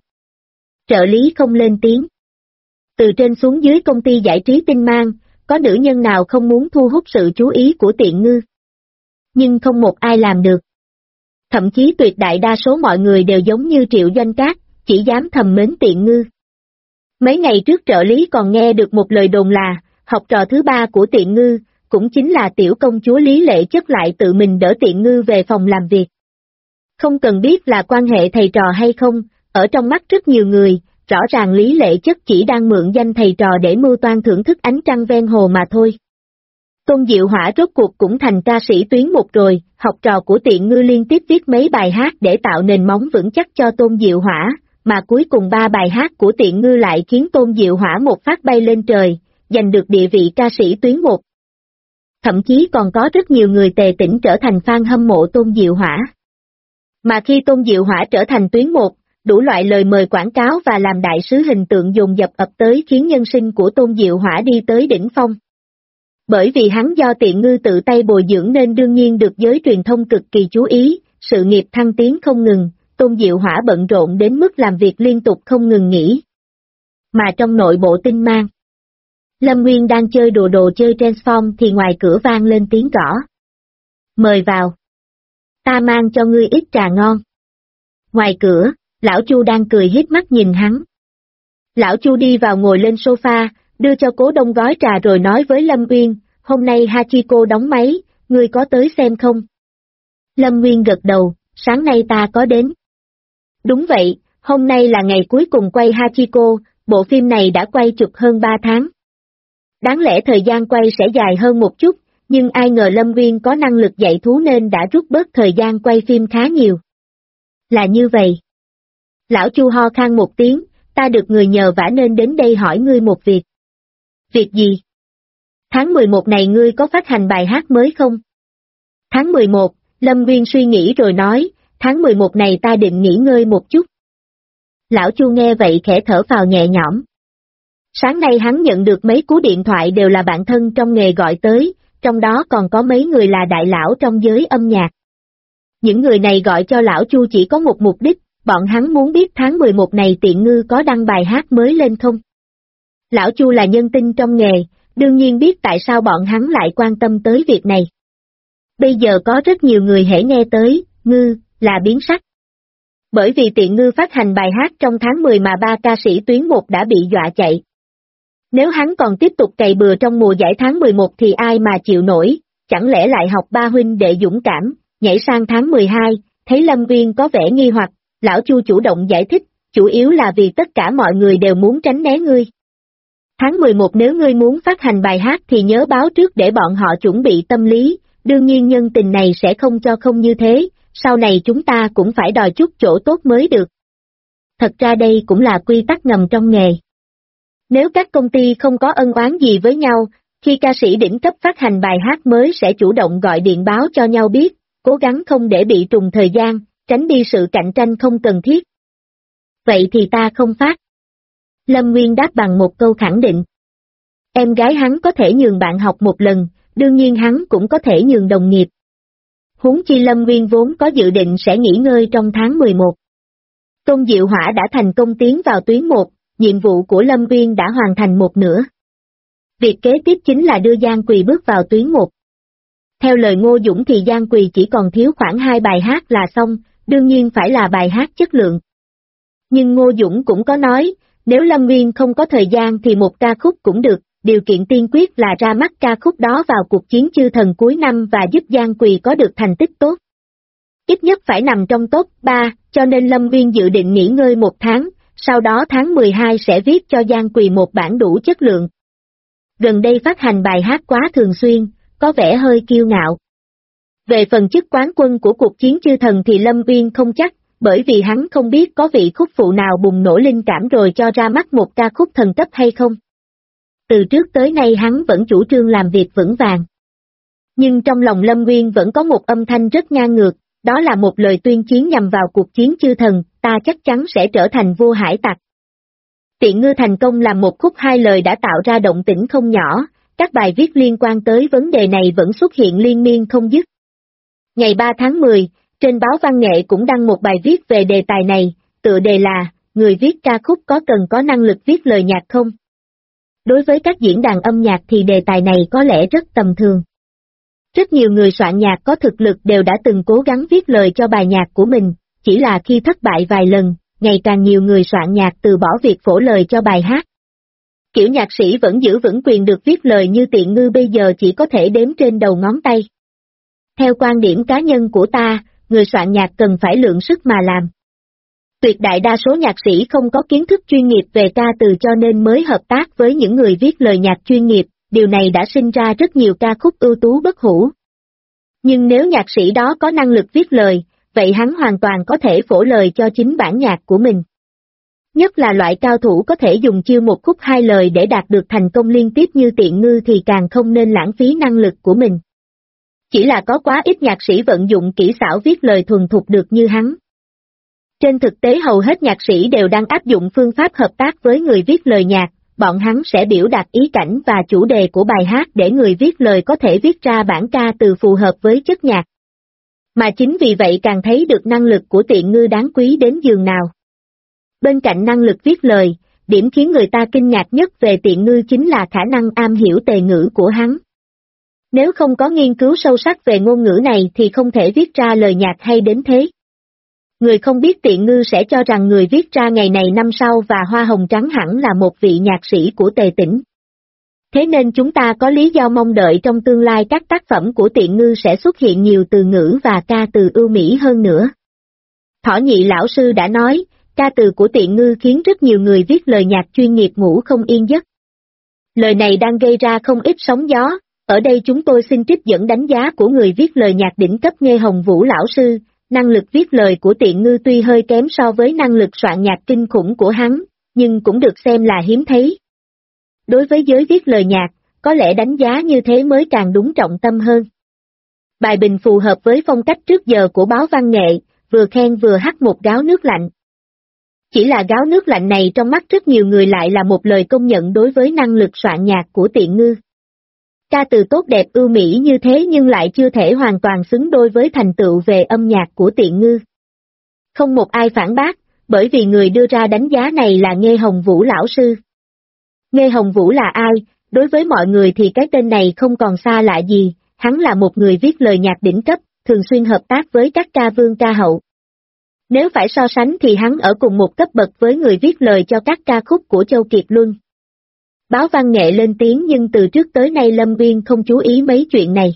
Trợ lý không lên tiếng. Từ trên xuống dưới công ty giải trí Tinh Mang, có nữ nhân nào không muốn thu hút sự chú ý của tiện ngư? Nhưng không một ai làm được. Thậm chí tuyệt đại đa số mọi người đều giống như Triệu Doanh Các, chỉ dám thầm mến tiện ngư. Mấy ngày trước trợ lý còn nghe được một lời đồn là, học trò thứ ba của Tiện Ngư, cũng chính là tiểu công chúa Lý Lệ Chất lại tự mình đỡ Tiện Ngư về phòng làm việc. Không cần biết là quan hệ thầy trò hay không, ở trong mắt rất nhiều người, rõ ràng Lý Lệ Chất chỉ đang mượn danh thầy trò để mưu toan thưởng thức ánh trăng ven hồ mà thôi. Tôn Diệu Hỏa rốt cuộc cũng thành ca sĩ tuyến một rồi, học trò của Tiện Ngư liên tiếp viết mấy bài hát để tạo nền móng vững chắc cho Tôn Diệu Hỏa, mà cuối cùng 3 bài hát của Tiện Ngư lại khiến Tôn Diệu Hỏa một phát bay lên trời, giành được địa vị ca sĩ tuyến một. Thậm chí còn có rất nhiều người tề tỉnh trở thành fan hâm mộ Tôn Diệu Hỏa. Mà khi Tôn Diệu Hỏa trở thành tuyến một, đủ loại lời mời quảng cáo và làm đại sứ hình tượng dồn dập ập tới khiến nhân sinh của Tôn Diệu Hỏa đi tới đỉnh phong. Bởi vì hắn do Tiện Ngư tự tay bồi dưỡng nên đương nhiên được giới truyền thông cực kỳ chú ý, sự nghiệp thăng tiến không ngừng, Tôn Diệu Hỏa bận rộn đến mức làm việc liên tục không ngừng nghỉ. Mà trong nội bộ Tinh Mang, Lâm Nguyên đang chơi đồ chơi Transform thì ngoài cửa vang lên tiếng gõ. Mời vào. Ta mang cho ngươi ít trà ngon. Ngoài cửa, lão Chu đang cười hiếp mắt nhìn hắn. Lão Chu đi vào ngồi lên sofa, đưa cho Cố Đông gói trà rồi nói với Lâm Nguyên, hôm nay Hachiko đóng máy, ngươi có tới xem không? Lâm Nguyên gật đầu, sáng nay ta có đến. Đúng vậy, hôm nay là ngày cuối cùng quay Hachiko, bộ phim này đã quay chụp hơn 3 tháng. Đáng lẽ thời gian quay sẽ dài hơn một chút, nhưng ai ngờ Lâm Nguyên có năng lực dạy thú nên đã rút bớt thời gian quay phim khá nhiều. Là như vậy. Lão Chu ho khan một tiếng, ta được người nhờ vả nên đến đây hỏi ngươi một việc. Việc gì? Tháng 11 này ngươi có phát hành bài hát mới không? Tháng 11, Lâm Nguyên suy nghĩ rồi nói, tháng 11 này ta định nghỉ ngơi một chút. Lão Chu nghe vậy khẽ thở phào nhẹ nhõm. Sáng nay hắn nhận được mấy cú điện thoại đều là bạn thân trong nghề gọi tới, trong đó còn có mấy người là đại lão trong giới âm nhạc. Những người này gọi cho lão Chu chỉ có một mục đích, bọn hắn muốn biết tháng 11 này Tiện Ngư có đăng bài hát mới lên không. Lão Chu là nhân tinh trong nghề, đương nhiên biết tại sao bọn hắn lại quan tâm tới việc này. Bây giờ có rất nhiều người hễ nghe tới, Ngư, là biến sắc. Bởi vì Tiện Ngư phát hành bài hát trong tháng 10 mà 3 ca sĩ tuyến 1 đã bị dọa chạy. Nếu hắn còn tiếp tục cày bừa trong mùa giải tháng 11 thì ai mà chịu nổi, chẳng lẽ lại học ba huynh đệ dũng cảm, nhảy sang tháng 12, thấy Lâm Nguyên có vẻ nghi hoặc, lão Chu chủ động giải thích, chủ yếu là vì tất cả mọi người đều muốn tránh né ngươi. Tháng 11 nếu ngươi muốn phát hành bài hát thì nhớ báo trước để bọn họ chuẩn bị tâm lý, đương nhiên nhân tình này sẽ không cho không như thế, sau này chúng ta cũng phải đòi chút chỗ tốt mới được. Thật ra đây cũng là quy tắc ngầm trong nghề. Nếu các công ty không có ân oán gì với nhau, khi ca sĩ đỉnh cấp phát hành bài hát mới sẽ chủ động gọi điện báo cho nhau biết, cố gắng không để bị trùng thời gian, tránh đi sự cạnh tranh không cần thiết. Vậy thì ta không phát. Lâm Nguyên đáp bằng một câu khẳng định. Em gái hắn có thể nhường bạn học một lần, đương nhiên hắn cũng có thể nhường đồng nghiệp. Huống chi Lâm Nguyên vốn có dự định sẽ nghỉ ngơi trong tháng 11. Tôn Diệu Hỏa đã thành công tiến vào tuyến 1, nhiệm vụ của Lâm Nguyên đã hoàn thành một nửa. Việc kế tiếp chính là đưa Giang Quỳ bước vào tuyến 1. Theo lời Ngô Dũng thì Giang Quỳ chỉ còn thiếu khoảng 2 bài hát là xong, đương nhiên phải là bài hát chất lượng. Nhưng Ngô Dũng cũng có nói, nếu Lâm Nguyên không có thời gian thì một ca khúc cũng được, điều kiện tiên quyết là ra mắt ca khúc đó vào cuộc chiến chư thần cuối năm và giúp Giang Quỳ có được thành tích tốt. Ít nhất phải nằm trong top 3, cho nên Lâm Nguyên dự định nghỉ ngơi một tháng, sau đó tháng 12 sẽ viết cho Giang Quỳ một bản đủ chất lượng. Gần đây phát hành bài hát quá thường xuyên, có vẻ hơi kiêu ngạo. Về phần chức quán quân của cuộc chiến chư thần thì Lâm Nguyên không chắc, bởi vì hắn không biết có vị khúc phụ nào bùng nổ linh cảm rồi cho ra mắt một ca khúc thần cấp hay không. Từ trước tới nay hắn vẫn chủ trương làm việc vững vàng. Nhưng trong lòng Lâm Nguyên vẫn có một âm thanh rất ngang ngược, đó là một lời tuyên chiến nhằm vào cuộc chiến chư thần, ta chắc chắn sẽ trở thành vua hải tặc. Tiện Ngư thành công làm một khúc 2 lời đã tạo ra động tĩnh không nhỏ, các bài viết liên quan tới vấn đề này vẫn xuất hiện liên miên không dứt. Ngày 3 tháng 10, trên báo Văn nghệ cũng đăng một bài viết về đề tài này, tựa đề là, người viết ca khúc có cần có năng lực viết lời nhạc không? Đối với các diễn đàn âm nhạc thì đề tài này có lẽ rất tầm thường. Rất nhiều người soạn nhạc có thực lực đều đã từng cố gắng viết lời cho bài nhạc của mình, chỉ là khi thất bại vài lần, ngày càng nhiều người soạn nhạc từ bỏ việc phổ lời cho bài hát. Kiểu nhạc sĩ vẫn giữ vững quyền được viết lời như Tiện Ngư bây giờ chỉ có thể đếm trên đầu ngón tay. Theo quan điểm cá nhân của ta, người soạn nhạc cần phải lượng sức mà làm. Tuyệt đại đa số nhạc sĩ không có kiến thức chuyên nghiệp về ca từ cho nên mới hợp tác với những người viết lời nhạc chuyên nghiệp, điều này đã sinh ra rất nhiều ca khúc ưu tú bất hủ. Nhưng nếu nhạc sĩ đó có năng lực viết lời, vậy hắn hoàn toàn có thể phổ lời cho chính bản nhạc của mình. Nhất là loại cao thủ có thể dùng chiêu một khúc hai lời để đạt được thành công liên tiếp như Tiện Ngư thì càng không nên lãng phí năng lực của mình. Chỉ là có quá ít nhạc sĩ vận dụng kỹ xảo viết lời thuần thục được như hắn. Trên thực tế hầu hết nhạc sĩ đều đang áp dụng phương pháp hợp tác với người viết lời nhạc, bọn hắn sẽ biểu đạt ý cảnh và chủ đề của bài hát để người viết lời có thể viết ra bản ca từ phù hợp với chất nhạc. Mà chính vì vậy càng thấy được năng lực của Tiện Ngư đáng quý đến giường nào. Bên cạnh năng lực viết lời, điểm khiến người ta kinh ngạc nhất về Tiện Ngư chính là khả năng am hiểu tề ngữ của hắn. Nếu không có nghiên cứu sâu sắc về ngôn ngữ này thì không thể viết ra lời nhạc hay đến thế. Người không biết Tiện Ngư sẽ cho rằng người viết ra ngày này năm sau và Hoa Hồng Trắng hẳn là một vị nhạc sĩ của Tề Tĩnh. Thế nên chúng ta có lý do mong đợi trong tương lai các tác phẩm của Tiện Ngư sẽ xuất hiện nhiều từ ngữ và ca từ ưu mỹ hơn nữa. Thỏ Nhị lão sư đã nói, ca từ của Tiện Ngư khiến rất nhiều người viết lời nhạc chuyên nghiệp ngủ không yên giấc. Lời này đang gây ra không ít sóng gió, ở đây chúng tôi xin trích dẫn đánh giá của người viết lời nhạc đỉnh cấp Nghê Hồng Vũ lão sư. Năng lực viết lời của Tiện Ngư tuy hơi kém so với năng lực soạn nhạc kinh khủng của hắn, nhưng cũng được xem là hiếm thấy. Đối với giới viết lời nhạc, có lẽ đánh giá như thế mới càng đúng trọng tâm hơn. Bài bình phù hợp với phong cách trước giờ của báo văn nghệ, vừa khen vừa hắt một gáo nước lạnh. Chỉ là gáo nước lạnh này trong mắt rất nhiều người lại là một lời công nhận đối với năng lực soạn nhạc của Tiện Ngư. Ca từ tốt đẹp ưu mỹ như thế nhưng lại chưa thể hoàn toàn xứng đôi với thành tựu về âm nhạc của Tiện Ngư. Không một ai phản bác, bởi vì người đưa ra đánh giá này là Nghê Hồng Vũ lão sư. Nghê Hồng Vũ là ai? Đối với mọi người thì cái tên này không còn xa lạ gì, hắn là một người viết lời nhạc đỉnh cấp, thường xuyên hợp tác với các ca vương ca hậu. Nếu phải so sánh thì hắn ở cùng một cấp bậc với người viết lời cho các ca khúc của Châu Kiệt Luân. Báo văn nghệ lên tiếng nhưng từ trước tới nay Lâm Uyên không chú ý mấy chuyện này.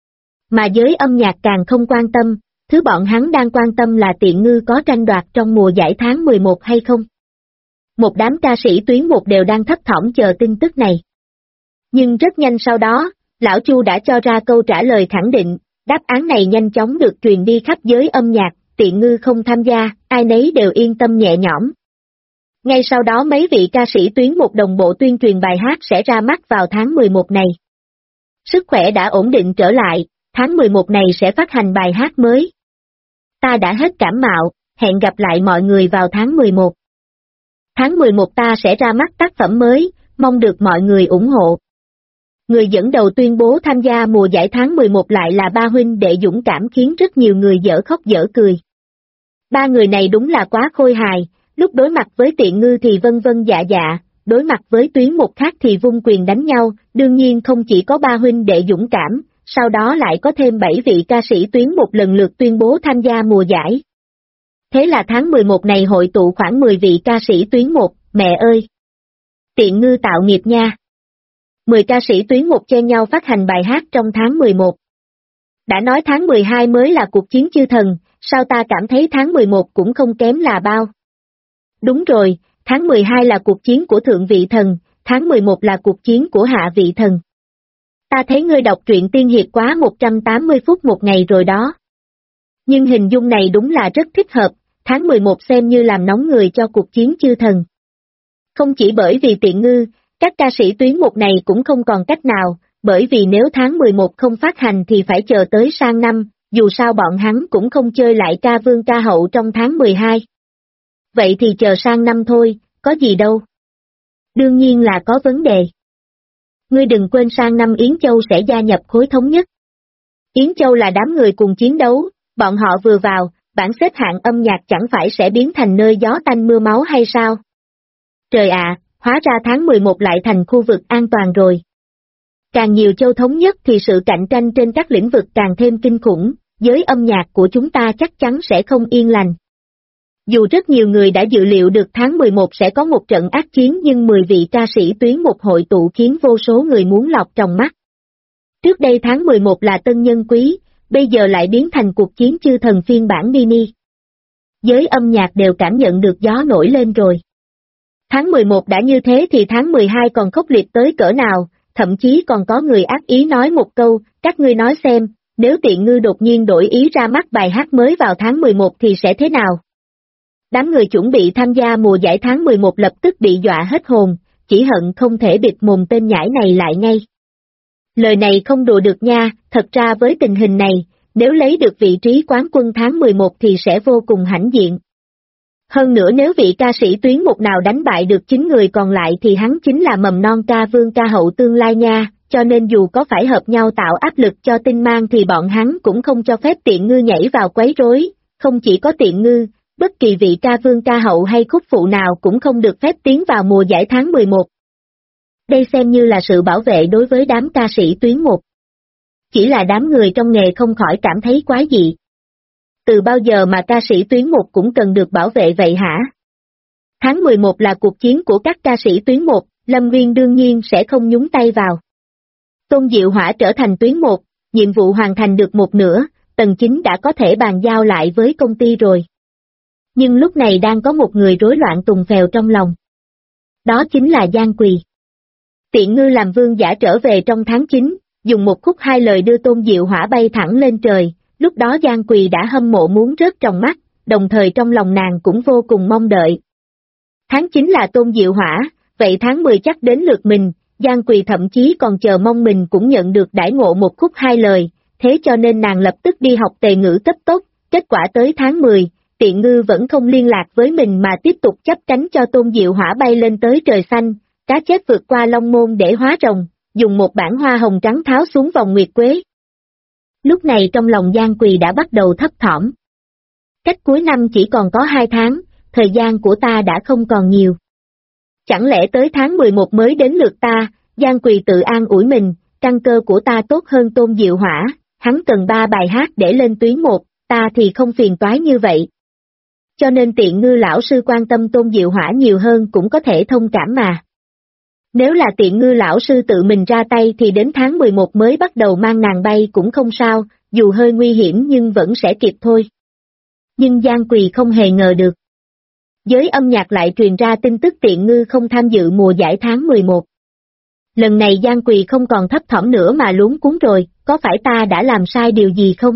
Mà giới âm nhạc càng không quan tâm, thứ bọn hắn đang quan tâm là Tiện Ngư có tranh đoạt trong mùa giải tháng 11 hay không. Một đám ca sĩ tuyến một đều đang thấp thỏm chờ tin tức này. Nhưng rất nhanh sau đó, Lão Chu đã cho ra câu trả lời khẳng định, đáp án này nhanh chóng được truyền đi khắp giới âm nhạc, Tiện Ngư không tham gia, ai nấy đều yên tâm nhẹ nhõm. Ngay sau đó mấy vị ca sĩ tuyến một đồng bộ tuyên truyền bài hát sẽ ra mắt vào tháng 11 này. Sức khỏe đã ổn định trở lại, tháng 11 này sẽ phát hành bài hát mới. Ta đã hết cảm mạo, hẹn gặp lại mọi người vào tháng 11. Tháng 11 ta sẽ ra mắt tác phẩm mới, mong được mọi người ủng hộ. Người dẫn đầu tuyên bố tham gia mùa giải tháng 11 lại là ba huynh đệ dũng cảm khiến rất nhiều người dở khóc dở cười. Ba người này đúng là quá khôi hài. Lúc đối mặt với Tiện Ngư thì vân vân dạ dạ, đối mặt với tuyến một khác thì vung quyền đánh nhau, đương nhiên không chỉ có ba huynh đệ dũng cảm, sau đó lại có thêm 7 vị ca sĩ tuyến một lần lượt tuyên bố tham gia mùa giải. Thế là tháng 11 này hội tụ khoảng 10 vị ca sĩ tuyến một, mẹ ơi! Tiện Ngư tạo nghiệp nha! 10 ca sĩ tuyến một chen nhau phát hành bài hát trong tháng 11. Đã nói tháng 12 mới là cuộc chiến chư thần, sao ta cảm thấy tháng 11 cũng không kém là bao. Đúng rồi, tháng 12 là cuộc chiến của thượng vị thần, tháng 11 là cuộc chiến của hạ vị thần. Ta thấy ngươi đọc truyện tiên hiệp quá 180 phút một ngày rồi đó. Nhưng hình dung này đúng là rất thích hợp, tháng 11 xem như làm nóng người cho cuộc chiến chư thần. Không chỉ bởi vì Tiện Ngư, các ca sĩ tuyến một này cũng không còn cách nào, bởi vì nếu tháng 11 không phát hành thì phải chờ tới sang năm, dù sao bọn hắn cũng không chơi lại ca vương ca hậu trong tháng 12. Vậy thì chờ sang năm thôi, có gì đâu. Đương nhiên là có vấn đề. Ngươi đừng quên sang năm Yến Châu sẽ gia nhập khối thống nhất. Yến Châu là đám người cùng chiến đấu, bọn họ vừa vào, bảng xếp hạng âm nhạc chẳng phải sẽ biến thành nơi gió tanh mưa máu hay sao? Trời ạ, hóa ra tháng 11 lại thành khu vực an toàn rồi. Càng nhiều châu thống nhất thì sự cạnh tranh trên các lĩnh vực càng thêm kinh khủng, giới âm nhạc của chúng ta chắc chắn sẽ không yên lành. Dù rất nhiều người đã dự liệu được tháng 11 sẽ có một trận ác chiến nhưng 10 vị ca sĩ tuyến một hội tụ khiến vô số người muốn lọt trong mắt. Trước đây tháng 11 là tân nhân quý, bây giờ lại biến thành cuộc chiến chư thần phiên bản mini. Giới âm nhạc đều cảm nhận được gió nổi lên rồi. Tháng 11 đã như thế thì tháng 12 còn khốc liệt tới cỡ nào, thậm chí còn có người ác ý nói một câu, các ngươi nói xem, nếu Tiện Ngư đột nhiên đổi ý ra mắt bài hát mới vào tháng 11 thì sẽ thế nào? Đám người chuẩn bị tham gia mùa giải tháng 11 lập tức bị dọa hết hồn, chỉ hận không thể bịt mồm tên nhãi này lại ngay. Lời này không đùa được nha, thật ra với tình hình này, nếu lấy được vị trí quán quân tháng 11 thì sẽ vô cùng hãnh diện. Hơn nữa nếu vị ca sĩ tuyến một nào đánh bại được 9 người còn lại thì hắn chính là mầm non ca vương ca hậu tương lai nha, cho nên dù có phải hợp nhau tạo áp lực cho Tinh Mang thì bọn hắn cũng không cho phép Tiện Ngư nhảy vào quấy rối, không chỉ có Tiện Ngư, bất kỳ vị ca vương ca hậu hay khúc phụ nào cũng không được phép tiến vào mùa giải tháng 11. Đây xem như là sự bảo vệ đối với đám ca sĩ tuyến một. Chỉ là đám người trong nghề không khỏi cảm thấy quái dị. Từ bao giờ mà ca sĩ tuyến một cũng cần được bảo vệ vậy hả? Tháng 11 là cuộc chiến của các ca sĩ tuyến một, Lâm Nguyên đương nhiên sẽ không nhúng tay vào. Tôn Diệu Hỏa trở thành tuyến một, nhiệm vụ hoàn thành được một nửa, Tần Chính đã có thể bàn giao lại với công ty rồi. Nhưng lúc này đang có một người rối loạn tùng phèo trong lòng. Đó chính là Giang Quỳ. Tiện Ngư làm vương giả trở về trong tháng 9, dùng một khúc hai lời đưa Tôn Diệu Hỏa bay thẳng lên trời, lúc đó Giang Quỳ đã hâm mộ muốn rớt trong mắt, đồng thời trong lòng nàng cũng vô cùng mong đợi. Tháng 9 là Tôn Diệu Hỏa, vậy tháng 10 chắc đến lượt mình, Giang Quỳ thậm chí còn chờ mong mình cũng nhận được đãi ngộ một khúc hai lời, thế cho nên nàng lập tức đi học tề ngữ cấp tốc, kết quả tới tháng 10, Tiện Ngư vẫn không liên lạc với mình mà tiếp tục chấp cánh cho Tôn Diệu Hỏa bay lên tới trời xanh, cá chép vượt qua long môn để hóa rồng, dùng một bản hoa hồng trắng tháo xuống vòng nguyệt quế. Lúc này trong lòng Giang Quỳ đã bắt đầu thấp thỏm. Cách cuối năm chỉ còn có 2 tháng, thời gian của ta đã không còn nhiều. Chẳng lẽ tới tháng 11 mới đến lượt ta, Giang Quỳ tự an ủi mình, căn cơ của ta tốt hơn Tôn Diệu Hỏa, hắn cần 3 bài hát để lên tuyến 1, ta thì không phiền toái như vậy. Cho nên Tiện Ngư lão sư quan tâm Tôn Diệu Hỏa nhiều hơn cũng có thể thông cảm mà. Nếu là Tiện Ngư lão sư tự mình ra tay thì đến tháng 11 mới bắt đầu mang nàng bay cũng không sao, dù hơi nguy hiểm nhưng vẫn sẽ kịp thôi. Nhưng Giang Quỳ không hề ngờ được. Giới âm nhạc lại truyền ra tin tức Tiện Ngư không tham dự mùa giải tháng 11. Lần này Giang Quỳ không còn thấp thỏm nữa mà luống cuống rồi, có phải ta đã làm sai điều gì không?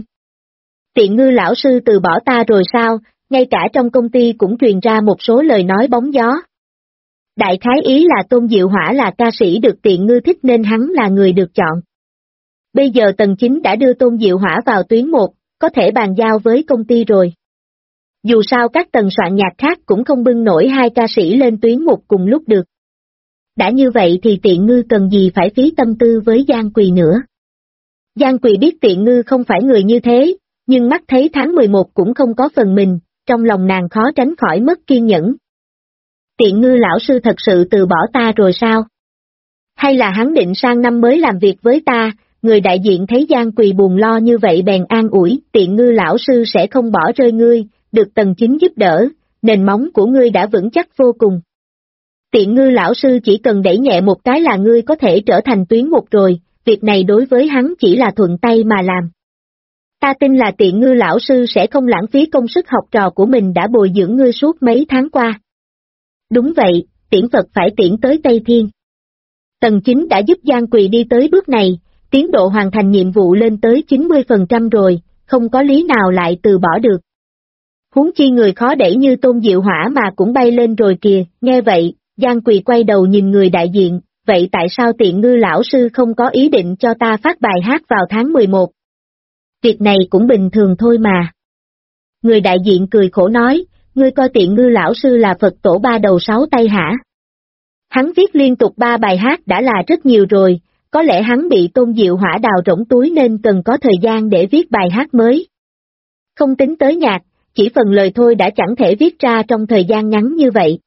Tiện Ngư lão sư từ bỏ ta rồi sao, ngay cả trong công ty cũng truyền ra một số lời nói bóng gió. Đại khái ý là Tôn Diệu Hỏa là ca sĩ được Tiện Ngư thích nên hắn là người được chọn. Bây giờ Tần Chính đã đưa Tôn Diệu Hỏa vào tuyến 1, có thể bàn giao với công ty rồi. Dù sao các tần soạn nhạc khác cũng không bưng nổi 2 ca sĩ lên tuyến 1 cùng lúc được. Đã như vậy thì Tiện Ngư cần gì phải phí tâm tư với Giang Quỳ nữa. Giang Quỳ biết Tiện Ngư không phải người như thế, nhưng mắt thấy tháng 11 cũng không có phần mình, trong lòng nàng khó tránh khỏi mất kiên nhẫn. Tiện Ngư lão sư thật sự từ bỏ ta rồi sao? Hay là hắn định sang năm mới làm việc với ta? Người đại diện thấy Giang Quỳ buồn lo như vậy bèn an ủi, Tiện Ngư lão sư sẽ không bỏ rơi ngươi, được Tần Chính giúp đỡ, nền móng của ngươi đã vững chắc vô cùng. Tiện Ngư lão sư chỉ cần đẩy nhẹ một cái là ngươi có thể trở thành tuyến 1 rồi, việc này đối với hắn chỉ là thuận tay mà làm. Ta tin là Tiện Ngư lão sư sẽ không lãng phí công sức học trò của mình đã bồi dưỡng ngươi suốt mấy tháng qua. Đúng vậy, tiễn Phật phải tiễn tới Tây Thiên. Tần Chính đã giúp Giang Quỳ đi tới bước này, tiến độ hoàn thành nhiệm vụ lên tới 90% rồi, không có lý nào lại từ bỏ được. Huống chi người khó đẩy như Tôn Diệu Hỏa mà cũng bay lên rồi kìa, nghe vậy, Giang Quỳ quay đầu nhìn người đại diện, vậy tại sao Tiện Ngư lão sư không có ý định cho ta phát bài hát vào tháng 11? Việc này cũng bình thường thôi mà. Người đại diện cười khổ nói, ngươi coi Tiện Ngư lão sư là Phật tổ 3 đầu 6 tay hả? Hắn viết liên tục 3 bài hát đã là rất nhiều rồi, có lẽ hắn bị Tôn Diệu Hỏa đào rỗng túi nên cần có thời gian để viết bài hát mới. Không tính tới nhạc, chỉ phần lời thôi đã chẳng thể viết ra trong thời gian ngắn như vậy.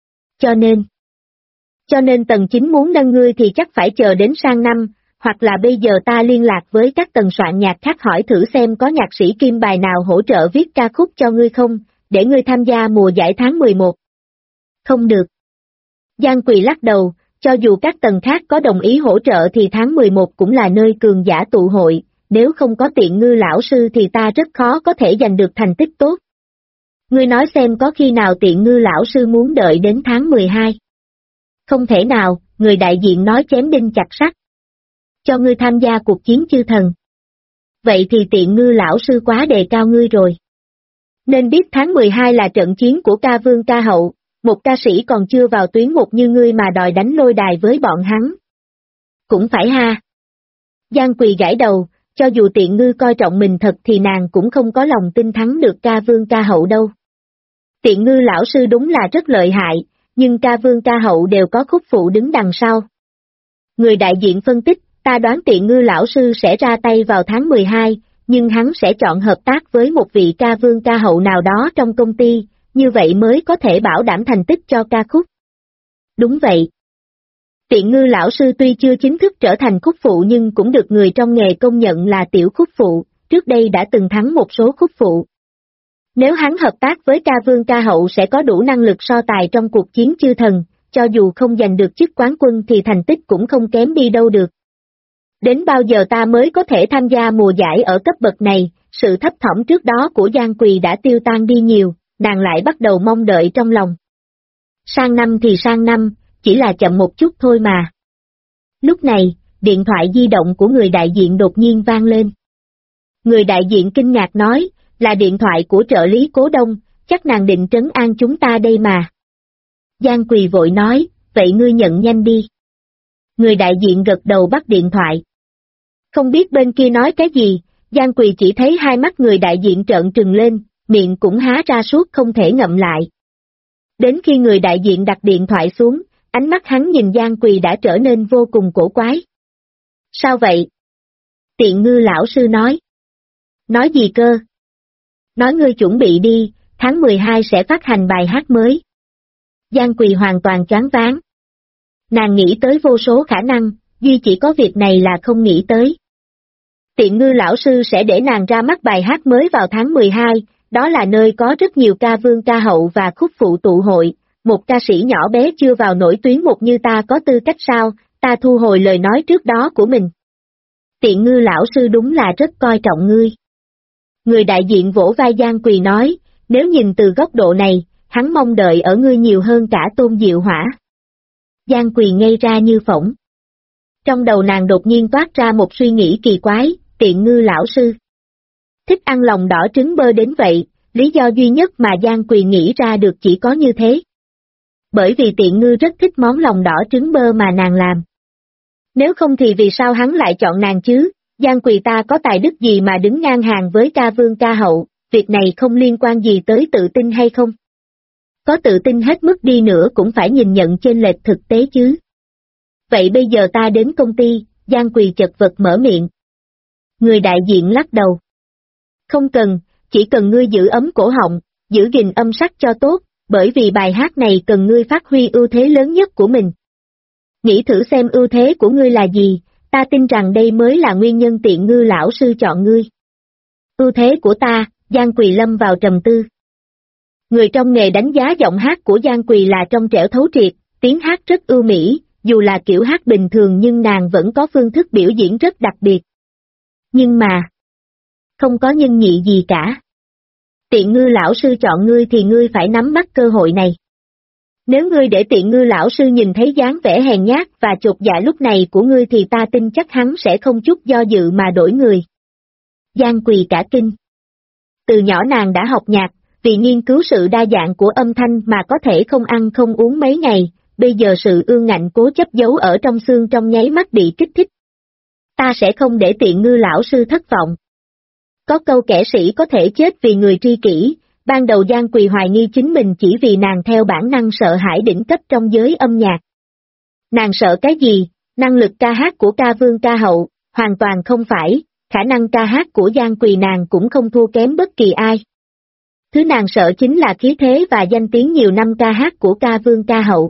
Cho nên Tần Chính muốn nâng ngươi thì chắc phải chờ đến sang năm, hoặc là bây giờ ta liên lạc với các tần soạn nhạc khác hỏi thử xem có nhạc sĩ kim bài nào hỗ trợ viết ca khúc cho ngươi không, để ngươi tham gia mùa giải tháng 11. Không được. Giang Quỳ lắc đầu, cho dù các tầng khác có đồng ý hỗ trợ thì tháng 11 cũng là nơi cường giả tụ hội, nếu không có Tiện Ngư lão sư thì ta rất khó có thể giành được thành tích tốt. Ngươi nói xem có khi nào Tiện Ngư lão sư muốn đợi đến tháng 12? Không thể nào, người đại diện nói chém đinh chặt sắt. Cho ngươi tham gia cuộc chiến chư thần. Vậy thì Tiện Ngư lão sư quá đề cao ngươi rồi. Nên biết tháng 12 là trận chiến của ca vương ca hậu, một ca sĩ còn chưa vào tuyến một như ngươi mà đòi đánh lôi đài với bọn hắn. Cũng phải ha. Giang Quỳ gãi đầu, cho dù Tiện Ngư coi trọng mình thật thì nàng cũng không có lòng tin thắng được ca vương ca hậu đâu. Tiện Ngư lão sư đúng là rất lợi hại, nhưng ca vương ca hậu đều có khúc phụ đứng đằng sau. Người đại diện phân tích, ta đoán Tiện Ngư lão sư sẽ ra tay vào tháng 12, nhưng hắn sẽ chọn hợp tác với một vị ca vương ca hậu nào đó trong công ty, như vậy mới có thể bảo đảm thành tích cho ca khúc. Đúng vậy. Tiện Ngư lão sư tuy chưa chính thức trở thành khúc phụ nhưng cũng được người trong nghề công nhận là tiểu khúc phụ, trước đây đã từng thắng một số khúc phụ. Nếu hắn hợp tác với ca vương ca hậu sẽ có đủ năng lực so tài trong cuộc chiến chư thần, cho dù không giành được chức quán quân thì thành tích cũng không kém đi đâu được. Đến bao giờ ta mới có thể tham gia mùa giải ở cấp bậc này, sự thấp thỏm trước đó của Giang Quỳ đã tiêu tan đi nhiều, nàng lại bắt đầu mong đợi trong lòng. Sang năm thì sang năm, chỉ là chậm một chút thôi mà. Lúc này, điện thoại di động của người đại diện đột nhiên vang lên. Người đại diện kinh ngạc nói, là điện thoại của trợ lý Cố Đông, chắc nàng định trấn an chúng ta đây mà. Giang Quỳ vội nói, vậy ngươi nhận nhanh đi. Người đại diện gật đầu bắt điện thoại. Không biết bên kia nói cái gì, Giang Quỳ chỉ thấy hai mắt người đại diện trợn trừng lên, miệng cũng há ra suốt không thể ngậm lại. Đến khi người đại diện đặt điện thoại xuống, ánh mắt hắn nhìn Giang Quỳ đã trở nên vô cùng cổ quái. Sao vậy? Tiện Ngư lão sư nói. Nói gì cơ? Nói ngươi chuẩn bị đi, tháng 12 sẽ phát hành bài hát mới. Giang Quỳ hoàn toàn choáng váng. Nàng nghĩ tới vô số khả năng, duy chỉ có việc này là không nghĩ tới. Tiện Ngư lão sư sẽ để nàng ra mắt bài hát mới vào tháng 12, đó là nơi có rất nhiều ca vương ca hậu và khúc phụ tụ hội, một ca sĩ nhỏ bé chưa vào nổi tuyến một như ta có tư cách sao, ta thu hồi lời nói trước đó của mình. Tiện Ngư lão sư đúng là rất coi trọng ngươi. Người đại diện vỗ vai Giang Quỳ nói, nếu nhìn từ góc độ này, hắn mong đợi ở ngươi nhiều hơn cả Tôn Diệu Hỏa. Giang Quỳ ngây ra như phỗng. Trong đầu nàng đột nhiên toát ra một suy nghĩ kỳ quái, Tiện Ngư lão sư thích ăn lòng đỏ trứng bơ đến vậy, lý do duy nhất mà Giang Quỳ nghĩ ra được chỉ có như thế. Bởi vì Tiện Ngư rất thích món lòng đỏ trứng bơ mà nàng làm. Nếu không thì vì sao hắn lại chọn nàng chứ, Giang Quỳ ta có tài đức gì mà đứng ngang hàng với ca vương ca hậu, việc này không liên quan gì tới tự tin hay không? Có tự tin hết mức đi nữa cũng phải nhìn nhận chênh lệch thực tế chứ. Vậy bây giờ ta đến công ty, Giang Quỳ chật vật mở miệng. Người đại diện lắc đầu. Không cần, chỉ cần ngươi giữ ấm cổ họng, giữ gìn âm sắc cho tốt, bởi vì bài hát này cần ngươi phát huy ưu thế lớn nhất của mình. Nghĩ thử xem ưu thế của ngươi là gì, ta tin rằng đây mới là nguyên nhân Tiện Ngư lão sư chọn ngươi. Ưu thế của ta, Giang Quỳ lâm vào trầm tư. Người trong nghề đánh giá giọng hát của Giang Quỳ là trong trẻo thấu triệt, tiếng hát rất ưu mỹ, dù là kiểu hát bình thường nhưng nàng vẫn có phương thức biểu diễn rất đặc biệt. Nhưng mà, không có nhân nhị gì cả. Tiện Ngư lão sư chọn ngươi thì ngươi phải nắm bắt cơ hội này. Nếu ngươi để Tiện Ngư lão sư nhìn thấy dáng vẻ hèn nhát và chột dạ lúc này của ngươi thì ta tin chắc hắn sẽ không chút do dự mà đổi người. Giang Quỳ cả kinh. Từ nhỏ nàng đã học nhạc, vì nghiên cứu sự đa dạng của âm thanh mà có thể không ăn không uống mấy ngày, bây giờ sự ương ngạnh cố chấp giấu ở trong xương trong nháy mắt bị kích thích. Ta sẽ không để Tiện Ngư lão sư thất vọng. Có câu kẻ sĩ có thể chết vì người tri kỷ, ban đầu Giang Quỳ hoài nghi chính mình chỉ vì nàng theo bản năng sợ hãi đỉnh cấp trong giới âm nhạc. Nàng sợ cái gì, năng lực ca hát của ca vương ca hậu, hoàn toàn không phải, khả năng ca hát của Giang Quỳ nàng cũng không thua kém bất kỳ ai. Thứ nàng sợ chính là khí thế và danh tiếng nhiều năm ca hát của ca vương ca hậu.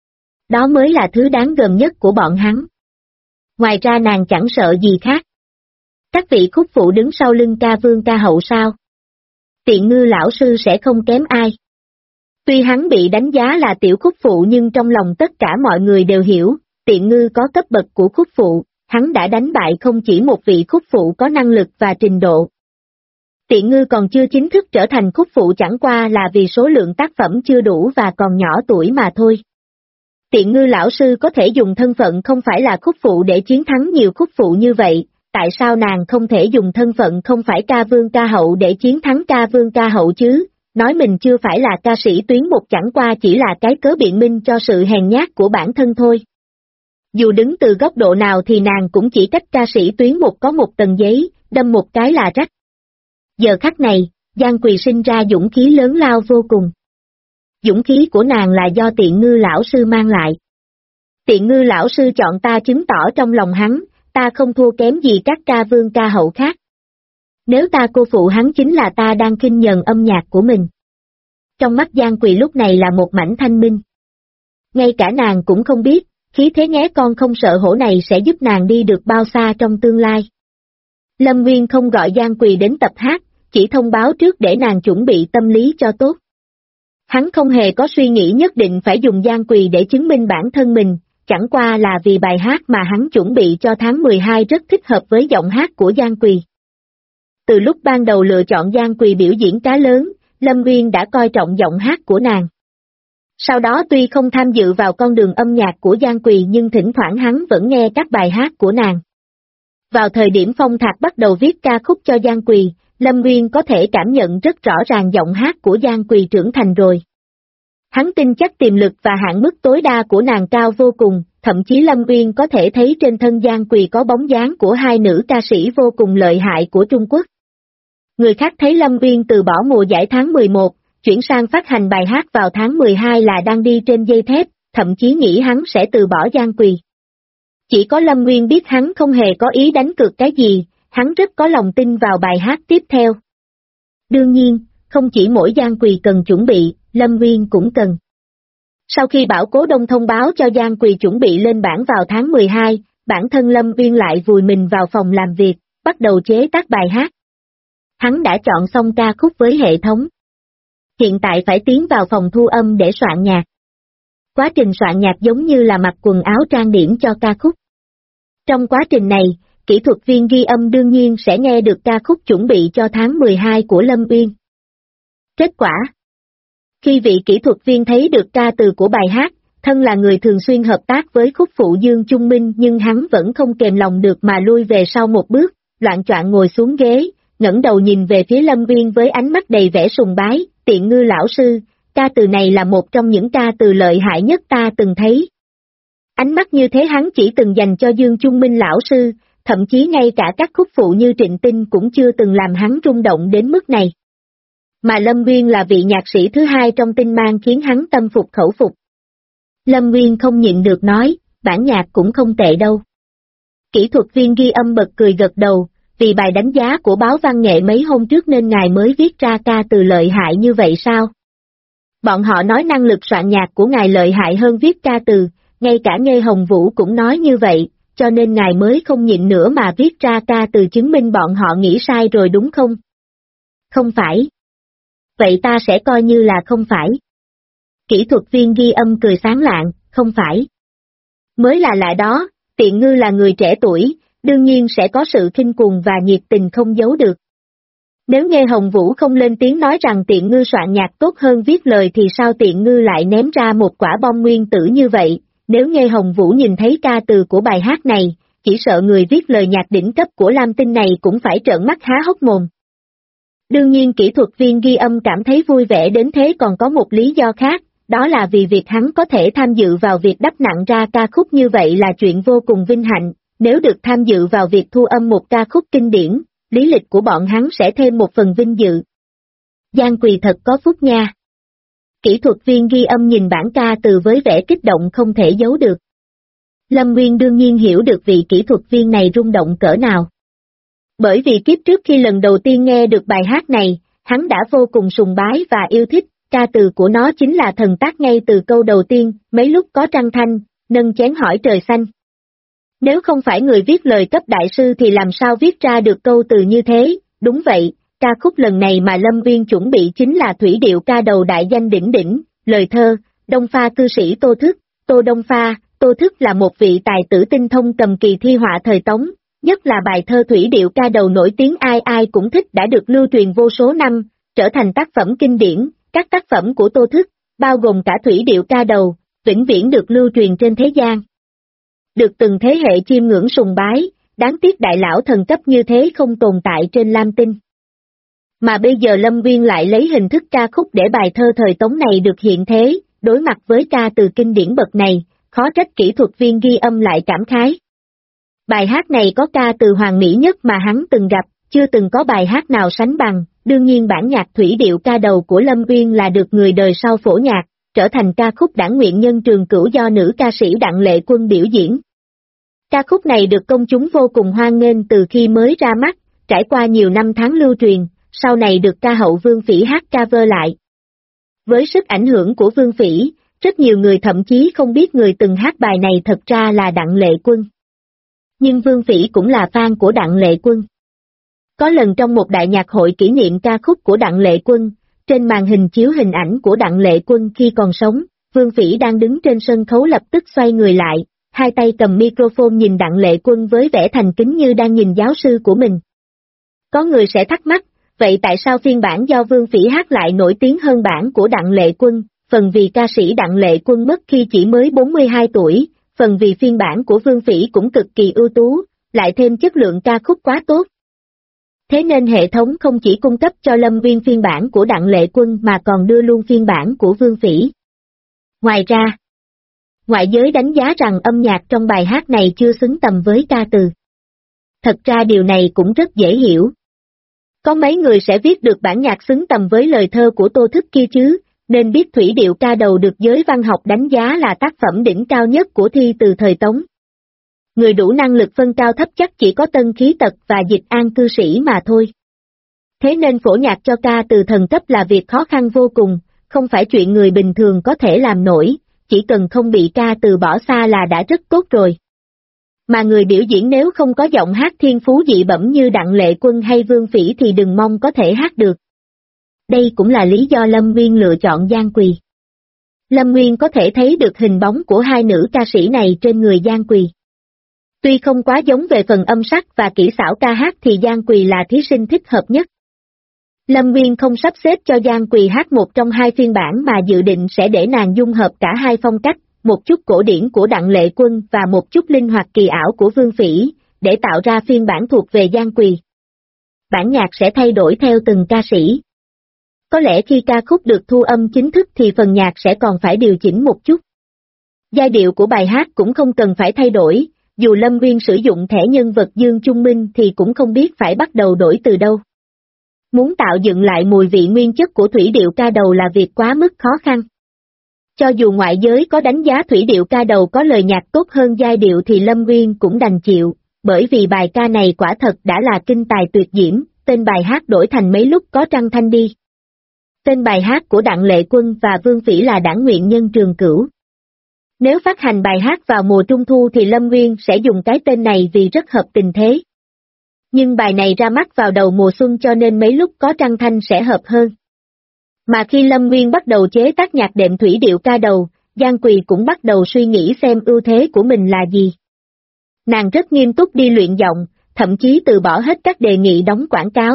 Đó mới là thứ đáng gờm nhất của bọn hắn. Ngoài ra nàng chẳng sợ gì khác. Các vị khúc phụ đứng sau lưng ca vương ca hậu sao? Tiện ngư lão sư sẽ không kém ai. Tuy hắn bị đánh giá là tiểu khúc phụ nhưng trong lòng tất cả mọi người đều hiểu, tiện ngư có cấp bậc của khúc phụ, hắn đã đánh bại không chỉ một vị khúc phụ có năng lực và trình độ. Tiện ngư còn chưa chính thức trở thành khúc phụ chẳng qua là vì số lượng tác phẩm chưa đủ và còn nhỏ tuổi mà thôi. Tiện ngư lão sư có thể dùng thân phận không phải là khúc phụ để chiến thắng nhiều khúc phụ như vậy, tại sao nàng không thể dùng thân phận không phải ca vương ca hậu để chiến thắng ca vương ca hậu chứ, nói mình chưa phải là ca sĩ tuyến một chẳng qua chỉ là cái cớ biện minh cho sự hèn nhát của bản thân thôi. Dù đứng từ góc độ nào thì nàng cũng chỉ cách ca sĩ tuyến một có một tầng giấy, đâm một cái là rách. Giờ khắc này, Giang Quỳ sinh ra dũng khí lớn lao vô cùng. Dũng khí của nàng là do tiện ngư lão sư mang lại. Tiện ngư lão sư chọn ta chứng tỏ trong lòng hắn, ta không thua kém gì các ca vương ca hậu khác. Nếu ta cô phụ hắn chính là ta đang khinh nhờn âm nhạc của mình. Trong mắt Giang Quỳ lúc này là một mảnh thanh minh. Ngay cả nàng cũng không biết, khí thế nghé con không sợ hổ này sẽ giúp nàng đi được bao xa trong tương lai. Lâm Nguyên không gọi Giang Quỳ đến tập hát, chỉ thông báo trước để nàng chuẩn bị tâm lý cho tốt. Hắn không hề có suy nghĩ nhất định phải dùng Giang Quỳ để chứng minh bản thân mình, chẳng qua là vì bài hát mà hắn chuẩn bị cho tháng 12 rất thích hợp với giọng hát của Giang Quỳ. Từ lúc ban đầu lựa chọn Giang Quỳ biểu diễn cá lớn, Lâm Nguyên đã coi trọng giọng hát của nàng. Sau đó tuy không tham dự vào con đường âm nhạc của Giang Quỳ nhưng thỉnh thoảng hắn vẫn nghe các bài hát của nàng. Vào thời điểm Phong Thạc bắt đầu viết ca khúc cho Giang Quỳ, Lâm Nguyên có thể cảm nhận rất rõ ràng giọng hát của Giang Quỳ trưởng thành rồi. Hắn tin chắc tiềm lực và hạn mức tối đa của nàng cao vô cùng, thậm chí Lâm Nguyên có thể thấy trên thân Giang Quỳ có bóng dáng của hai nữ ca sĩ vô cùng lợi hại của Trung Quốc. Người khác thấy Lâm Nguyên từ bỏ mùa giải tháng 11, chuyển sang phát hành bài hát vào tháng 12 là đang đi trên dây thép, thậm chí nghĩ hắn sẽ từ bỏ Giang Quỳ. Chỉ có Lâm Nguyên biết hắn không hề có ý đánh cược cái gì, hắn rất có lòng tin vào bài hát tiếp theo. Đương nhiên, không chỉ mỗi Giang Quỳ cần chuẩn bị, Lâm Nguyên cũng cần. Sau khi Bảo Cố Đông thông báo cho Giang Quỳ chuẩn bị lên bảng vào tháng 12, bản thân Lâm Nguyên lại vùi mình vào phòng làm việc, bắt đầu chế tác bài hát. Hắn đã chọn xong ca khúc với hệ thống. Hiện tại phải tiến vào phòng thu âm để soạn nhạc. Quá trình soạn nhạc giống như là mặc quần áo trang điểm cho ca khúc. Trong quá trình này, kỹ thuật viên ghi âm đương nhiên sẽ nghe được ca khúc chuẩn bị cho tháng 12 của Lâm Uyên. Kết quả: khi vị kỹ thuật viên thấy được ca từ của bài hát, thân là người thường xuyên hợp tác với khúc phụ Dương Trung Minh nhưng hắn vẫn không kềm lòng được mà lui về sau một bước, loạng choạng ngồi xuống ghế, ngẩng đầu nhìn về phía Lâm Uyên với ánh mắt đầy vẻ sùng bái, tiện ngư lão sư, ca từ này là một trong những ca từ lợi hại nhất ta từng thấy. Ánh mắt như thế hắn chỉ từng dành cho Dương Trung Minh lão sư, thậm chí ngay cả các khúc phụ như Trịnh Tinh cũng chưa từng làm hắn rung động đến mức này. Mà Lâm Nguyên là vị nhạc sĩ thứ hai trong Tinh Mang khiến hắn tâm phục khẩu phục. Lâm Nguyên không nhịn được nói, bản nhạc cũng không tệ đâu. Kỹ thuật viên ghi âm bật cười gật đầu, vì bài đánh giá của báo văn nghệ mấy hôm trước nên ngài mới viết ra ca từ lợi hại như vậy sao? Bọn họ nói năng lực soạn nhạc của ngài lợi hại hơn viết ca từ, ngay cả Nghê Hồng Vũ cũng nói như vậy, cho nên ngài mới không nhịn nữa mà viết ra ca từ chứng minh bọn họ nghĩ sai rồi đúng không? Không phải. Vậy ta sẽ coi như là không phải. Kỹ thuật viên ghi âm cười sáng lạng, không phải. Mới là lạ đó, tiện ngư là người trẻ tuổi, đương nhiên sẽ có sự khinh cuồng và nhiệt tình không giấu được. Nếu Nghê Hồng Vũ không lên tiếng nói rằng tiện ngư soạn nhạc tốt hơn viết lời thì sao tiện ngư lại ném ra một quả bom nguyên tử như vậy, nếu Nghê Hồng Vũ nhìn thấy ca từ của bài hát này, chỉ sợ người viết lời nhạc đỉnh cấp của Lam Tinh này cũng phải trợn mắt há hốc mồm. Đương nhiên kỹ thuật viên ghi âm cảm thấy vui vẻ đến thế còn có một lý do khác, đó là vì việc hắn có thể tham dự vào việc đắp nặng ra ca khúc như vậy là chuyện vô cùng vinh hạnh, nếu được tham dự vào việc thu âm một ca khúc kinh điển, lý lịch của bọn hắn sẽ thêm một phần vinh dự. Giang Quỳ thật có phúc nha. Kỹ thuật viên ghi âm nhìn bản ca từ với vẻ kích động không thể giấu được. Lâm Nguyên đương nhiên hiểu được vị kỹ thuật viên này rung động cỡ nào. Bởi vì kiếp trước khi lần đầu tiên nghe được bài hát này, hắn đã vô cùng sùng bái và yêu thích, ca từ của nó chính là thần tác ngay từ câu đầu tiên, mấy lúc có trăng thanh, nâng chén hỏi trời xanh. Nếu không phải người viết lời cấp đại sư thì làm sao viết ra được câu từ như thế, đúng vậy, ca khúc lần này mà Lâm Viên chuẩn bị chính là thủy điệu ca đầu đại danh đỉnh đỉnh, lời thơ, Đông Pha cư sĩ Tô Thức, Tô Đông Pha. Tô Thức là một vị tài tử tinh thông cầm kỳ thi họa thời Tống, nhất là bài thơ thủy điệu ca đầu nổi tiếng ai ai cũng thích đã được lưu truyền vô số năm, trở thành tác phẩm kinh điển. Các tác phẩm của Tô Thức, bao gồm cả thủy điệu ca đầu, vĩnh viễn được lưu truyền trên thế gian. Được từng thế hệ chiêm ngưỡng sùng bái, đáng tiếc đại lão thần cấp như thế không tồn tại trên Lam Tinh. Mà bây giờ Lâm Viên lại lấy hình thức ca khúc để bài thơ thời Tống này được hiện thế, đối mặt với ca từ kinh điển bậc này, khó trách kỹ thuật viên ghi âm lại cảm khái. Bài hát này có ca từ hoàn mỹ nhất mà hắn từng gặp, chưa từng có bài hát nào sánh bằng, đương nhiên bản nhạc thủy điệu ca đầu của Lâm Viên là được người đời sau phổ nhạc, trở thành ca khúc đản nguyện nhân trường cửu do nữ ca sĩ Đặng Lệ Quân biểu diễn. Ca khúc này được công chúng vô cùng hoan nghênh từ khi mới ra mắt, trải qua nhiều năm tháng lưu truyền, sau này được ca hậu Vương Phỉ hát cover lại. Với sức ảnh hưởng của Vương Phỉ, rất nhiều người thậm chí không biết người từng hát bài này thật ra là Đặng Lệ Quân. Nhưng Vương Phỉ cũng là fan của Đặng Lệ Quân. Có lần trong một đại nhạc hội kỷ niệm ca khúc của Đặng Lệ Quân, trên màn hình chiếu hình ảnh của Đặng Lệ Quân khi còn sống, Vương Phỉ đang đứng trên sân khấu lập tức xoay người lại, hai tay cầm microphone nhìn Đặng Lệ Quân với vẻ thành kính như đang nhìn giáo sư của mình. Có người sẽ thắc mắc, vậy tại sao phiên bản do Vương Phỉ hát lại nổi tiếng hơn bản của Đặng Lệ Quân? Phần vì ca sĩ Đặng Lệ Quân mất khi chỉ mới 42 tuổi, phần vì phiên bản của Vương Phỉ cũng cực kỳ ưu tú, lại thêm chất lượng ca khúc quá tốt. Thế nên hệ thống không chỉ cung cấp cho Lâm Viên phiên bản của Đặng Lệ Quân mà còn đưa luôn phiên bản của Vương Phỉ. Ngoài ra, ngoại giới đánh giá rằng âm nhạc trong bài hát này chưa xứng tầm với ca từ. Thật ra điều này cũng rất dễ hiểu. Có mấy người sẽ viết được bản nhạc xứng tầm với lời thơ của Tô Thức kia chứ, nên biết thủy điệu ca đầu được giới văn học đánh giá là tác phẩm đỉnh cao nhất của thi từ thời Tống. Người đủ năng lực phân cao thấp chắc chỉ có Tân Khí Tật và Dịch An cư sĩ mà thôi. Thế nên phổ nhạc cho ca từ thần cấp là việc khó khăn vô cùng, không phải chuyện người bình thường có thể làm nổi, chỉ cần không bị ca từ bỏ xa là đã rất tốt rồi. Mà người biểu diễn nếu không có giọng hát thiên phú dị bẩm như Đặng Lệ Quân hay Vương Phỉ thì đừng mong có thể hát được. Đây cũng là lý do Lâm Nguyên lựa chọn Giang Quỳ. Lâm Nguyên có thể thấy được hình bóng của hai nữ ca sĩ này trên người Giang Quỳ. Tuy không quá giống về phần âm sắc và kỹ xảo ca hát thì Giang Quỳ là thí sinh thích hợp nhất. Lâm Nguyên không sắp xếp cho Giang Quỳ hát một trong hai phiên bản mà dự định sẽ để nàng dung hợp cả hai phong cách, một chút cổ điển của Đặng Lệ Quân và một chút linh hoạt kỳ ảo của Vương Phỉ, để tạo ra phiên bản thuộc về Giang Quỳ. Bản nhạc sẽ thay đổi theo từng ca sĩ. Có lẽ khi ca khúc được thu âm chính thức thì phần nhạc sẽ còn phải điều chỉnh một chút. Giai điệu của bài hát cũng không cần phải thay đổi, dù Lâm Nguyên sử dụng thẻ nhân vật Dương Trung Minh thì cũng không biết phải bắt đầu đổi từ đâu. Muốn tạo dựng lại mùi vị nguyên chất của thủy điệu ca đầu là việc quá mức khó khăn. Cho dù ngoại giới có đánh giá thủy điệu ca đầu có lời nhạc tốt hơn giai điệu thì Lâm Nguyên cũng đành chịu, bởi vì bài ca này quả thật đã là kinh tài tuyệt diễm, tên bài hát đổi thành mấy lúc có trăng thanh đi. Tên bài hát của Đặng Lệ Quân và Vương Phỉ là Đản Nguyện Nhân Trường Cửu. Nếu phát hành bài hát vào mùa trung thu thì Lâm Nguyên sẽ dùng cái tên này vì rất hợp tình thế. Nhưng bài này ra mắt vào đầu mùa xuân cho nên mấy lúc có trăng thanh sẽ hợp hơn. Mà khi Lâm Nguyên bắt đầu chế tác nhạc đệm thủy điệu ca đầu, Giang Quỳ cũng bắt đầu suy nghĩ xem ưu thế của mình là gì. Nàng rất nghiêm túc đi luyện giọng, thậm chí từ bỏ hết các đề nghị đóng quảng cáo.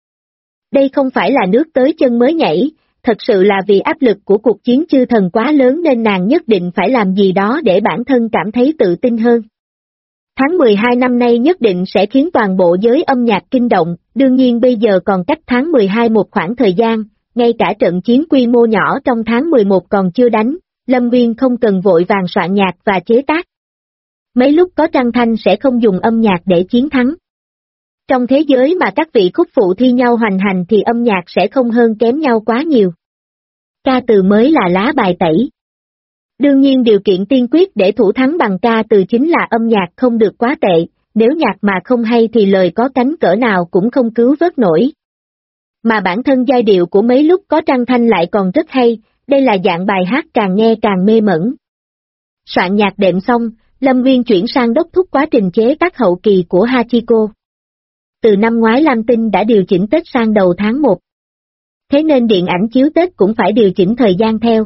Đây không phải là nước tới chân mới nhảy, thật sự là vì áp lực của cuộc chiến chư thần quá lớn nên nàng nhất định phải làm gì đó để bản thân cảm thấy tự tin hơn. Tháng 12 năm nay nhất định sẽ khiến toàn bộ giới âm nhạc kinh động, đương nhiên bây giờ còn cách tháng 12 một khoảng thời gian, ngay cả trận chiến quy mô nhỏ trong tháng 11 còn chưa đánh, Lâm Nguyên không cần vội vàng soạn nhạc và chế tác. Mấy lúc có trăng thanh sẽ không dùng âm nhạc để chiến thắng. Trong thế giới mà các vị khúc phụ thi nhau hoành hành thì âm nhạc sẽ không hơn kém nhau quá nhiều. Ca từ mới là lá bài tẩy. Đương nhiên điều kiện tiên quyết để thủ thắng bằng ca từ chính là âm nhạc không được quá tệ, nếu nhạc mà không hay thì lời có cánh cỡ nào cũng không cứu vớt nổi. Mà bản thân giai điệu của mấy lúc có trăng thanh lại còn rất hay, đây là dạng bài hát càng nghe càng mê mẩn. Soạn nhạc đệm xong, Lâm Nguyên chuyển sang đốc thúc quá trình chế tác hậu kỳ của Hachiko. từ năm ngoái Lam Tinh đã điều chỉnh Tết sang đầu tháng 1. Thế nên điện ảnh chiếu Tết cũng phải điều chỉnh thời gian theo.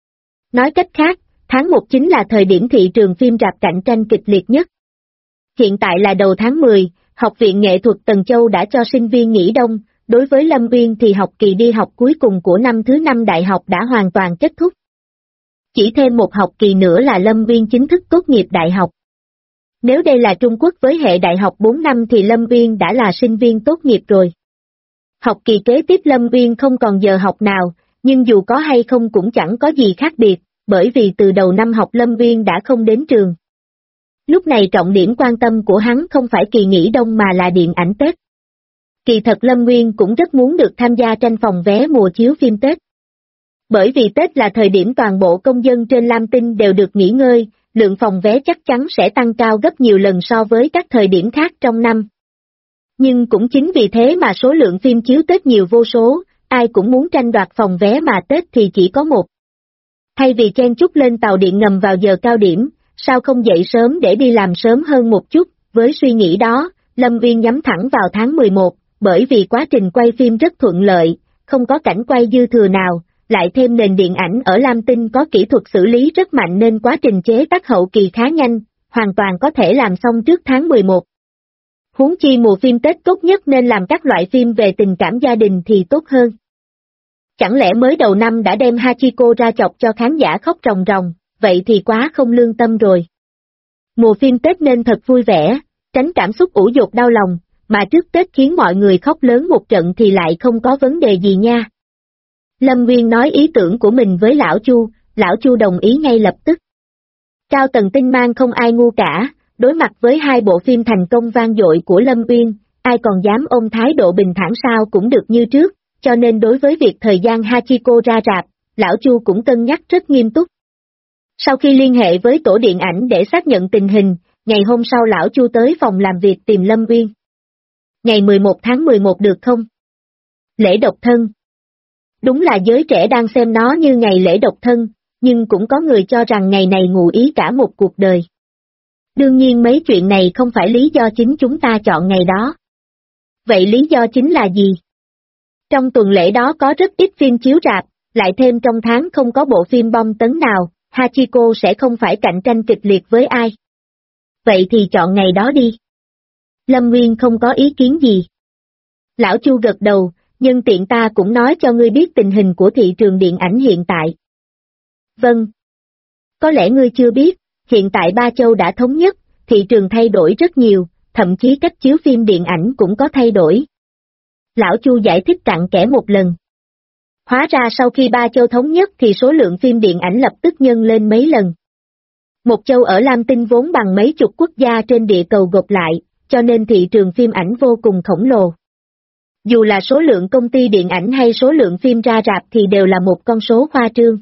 Nói cách khác, tháng 1 chính là thời điểm thị trường phim rạp cạnh tranh kịch liệt nhất. Hiện tại là đầu tháng 10, Học viện Nghệ thuật Tần Châu đã cho sinh viên nghỉ đông, đối với Lâm Uyên thì học kỳ đi học cuối cùng của năm thứ 5 đại học đã hoàn toàn kết thúc. Chỉ thêm một học kỳ nữa là Lâm Uyên chính thức tốt nghiệp đại học. Nếu đây là Trung Quốc với hệ đại học 4 năm thì Lâm Uyên đã là sinh viên tốt nghiệp rồi. Học kỳ kế tiếp Lâm Uyên không còn giờ học nào, nhưng dù có hay không cũng chẳng có gì khác biệt, bởi vì từ đầu năm học Lâm Uyên đã không đến trường. Lúc này trọng điểm quan tâm của hắn không phải kỳ nghỉ đông mà là điện ảnh Tết. Kỳ thật Lâm Uyên cũng rất muốn được tham gia tranh phòng vé mùa chiếu phim Tết. Bởi vì Tết là thời điểm toàn bộ công dân trên Lam Tinh đều được nghỉ ngơi, lượng phòng vé chắc chắn sẽ tăng cao gấp nhiều lần so với các thời điểm khác trong năm. Nhưng cũng chính vì thế mà số lượng phim chiếu Tết nhiều vô số, ai cũng muốn tranh đoạt phòng vé mà Tết thì chỉ có một. Thay vì chen chúc lên tàu điện ngầm vào giờ cao điểm, sao không dậy sớm để đi làm sớm hơn một chút, với suy nghĩ đó, Lâm Uyên nhắm thẳng vào tháng 11, bởi vì quá trình quay phim rất thuận lợi, không có cảnh quay dư thừa nào, lại thêm nền điện ảnh ở Lam Tinh có kỹ thuật xử lý rất mạnh nên quá trình chế tác hậu kỳ khá nhanh, hoàn toàn có thể làm xong trước tháng 11. Huống chi mùa phim Tết tốt nhất nên làm các loại phim về tình cảm gia đình thì tốt hơn. Chẳng lẽ mới đầu năm đã đem Hachiko ra chọc cho khán giả khóc ròng ròng, vậy thì quá không lương tâm rồi. Mùa phim Tết nên thật vui vẻ, tránh cảm xúc ủ dột đau lòng, mà trước Tết khiến mọi người khóc lớn một trận thì lại không có vấn đề gì nha. Lâm Uyên nói ý tưởng của mình với Lão Chu đồng ý ngay lập tức. Cao Tần Tinh Mang không ai ngu cả, đối mặt với hai bộ phim thành công vang dội của Lâm Uyên, ai còn dám ôm thái độ bình thản sao cũng được như trước, cho nên đối với việc thời gian Hachiko ra rạp, Lão Chu cũng cân nhắc rất nghiêm túc. Sau khi liên hệ với tổ điện ảnh để xác nhận tình hình, ngày hôm sau Lão Chu tới phòng làm việc tìm Lâm Uyên. Ngày 11 tháng 11 được không? Lễ độc thân. Đúng là giới trẻ đang xem nó như ngày lễ độc thân, nhưng cũng có người cho rằng ngày này ngụ ý cả một cuộc đời. Đương nhiên mấy chuyện này không phải lý do chính chúng ta chọn ngày đó. Vậy lý do chính là gì? Trong tuần lễ đó có rất ít phim chiếu rạp, lại thêm trong tháng không có bộ phim bom tấn nào, Hachiko sẽ không phải cạnh tranh kịch liệt với ai. Vậy thì chọn ngày đó đi. Lâm Nguyên không có ý kiến gì. Lão Chu gật đầu, nhưng tiện ta cũng nói cho ngươi biết tình hình của thị trường điện ảnh hiện tại. Vâng. Có lẽ ngươi chưa biết, hiện tại Ba Châu đã thống nhất, thị trường thay đổi rất nhiều, thậm chí cách chiếu phim điện ảnh cũng có thay đổi. Lão Chu giải thích cặn kẽ một lần. Hóa ra sau khi Ba Châu thống nhất thì số lượng phim điện ảnh lập tức nhân lên mấy lần. Một châu ở Lam Tinh vốn bằng mấy chục quốc gia trên địa cầu gộp lại, cho nên thị trường phim ảnh vô cùng khổng lồ. Dù là số lượng công ty điện ảnh hay số lượng phim ra rạp thì đều là một con số khoa trương.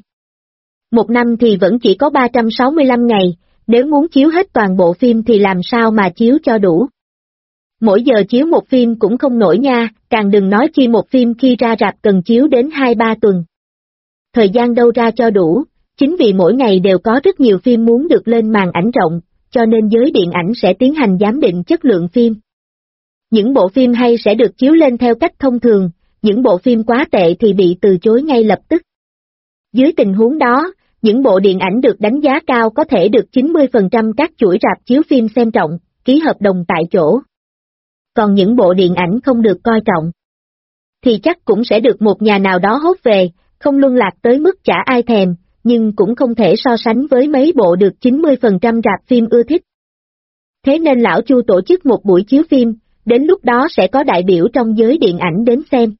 Một năm thì vẫn chỉ có 365 ngày, nếu muốn chiếu hết toàn bộ phim thì làm sao mà chiếu cho đủ. Mỗi giờ chiếu một phim cũng không nổi nha, càng đừng nói chi một phim khi ra rạp cần chiếu đến 2-3 tuần. Thời gian đâu ra cho đủ, chính vì mỗi ngày đều có rất nhiều phim muốn được lên màn ảnh rộng, cho nên giới điện ảnh sẽ tiến hành giám định chất lượng phim. Những bộ phim hay sẽ được chiếu lên theo cách thông thường, những bộ phim quá tệ thì bị từ chối ngay lập tức. Dưới tình huống đó, những bộ điện ảnh được đánh giá cao có thể được 90% các chuỗi rạp chiếu phim xem trọng, ký hợp đồng tại chỗ. Còn những bộ điện ảnh không được coi trọng, thì chắc cũng sẽ được một nhà nào đó hốt về, không luân lạc tới mức chả ai thèm, nhưng cũng không thể so sánh với mấy bộ được 90% rạp phim ưa thích. Thế nên Lão Chu tổ chức một buổi chiếu phim, đến lúc đó sẽ có đại biểu trong giới điện ảnh đến xem.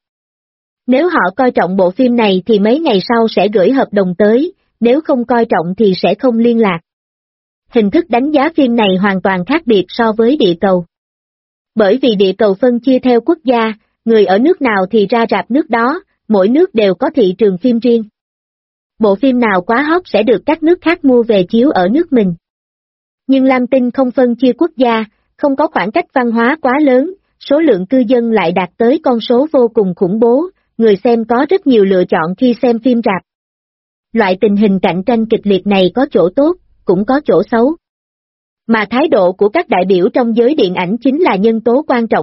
Nếu họ coi trọng bộ phim này thì mấy ngày sau sẽ gửi hợp đồng tới, nếu không coi trọng thì sẽ không liên lạc. Hình thức đánh giá phim này hoàn toàn khác biệt so với địa cầu. Bởi vì địa cầu phân chia theo quốc gia, người ở nước nào thì ra rạp nước đó, mỗi nước đều có thị trường phim riêng. Bộ phim nào quá hot sẽ được các nước khác mua về chiếu ở nước mình. Nhưng Lam Tinh không phân chia quốc gia, không có khoảng cách văn hóa quá lớn, số lượng cư dân lại đạt tới con số vô cùng khủng bố, người xem có rất nhiều lựa chọn khi xem phim rạp. Loại tình hình cạnh tranh kịch liệt này có chỗ tốt, cũng có chỗ xấu. Mà thái độ của các đại biểu trong giới điện ảnh chính là nhân tố quan trọng nhất,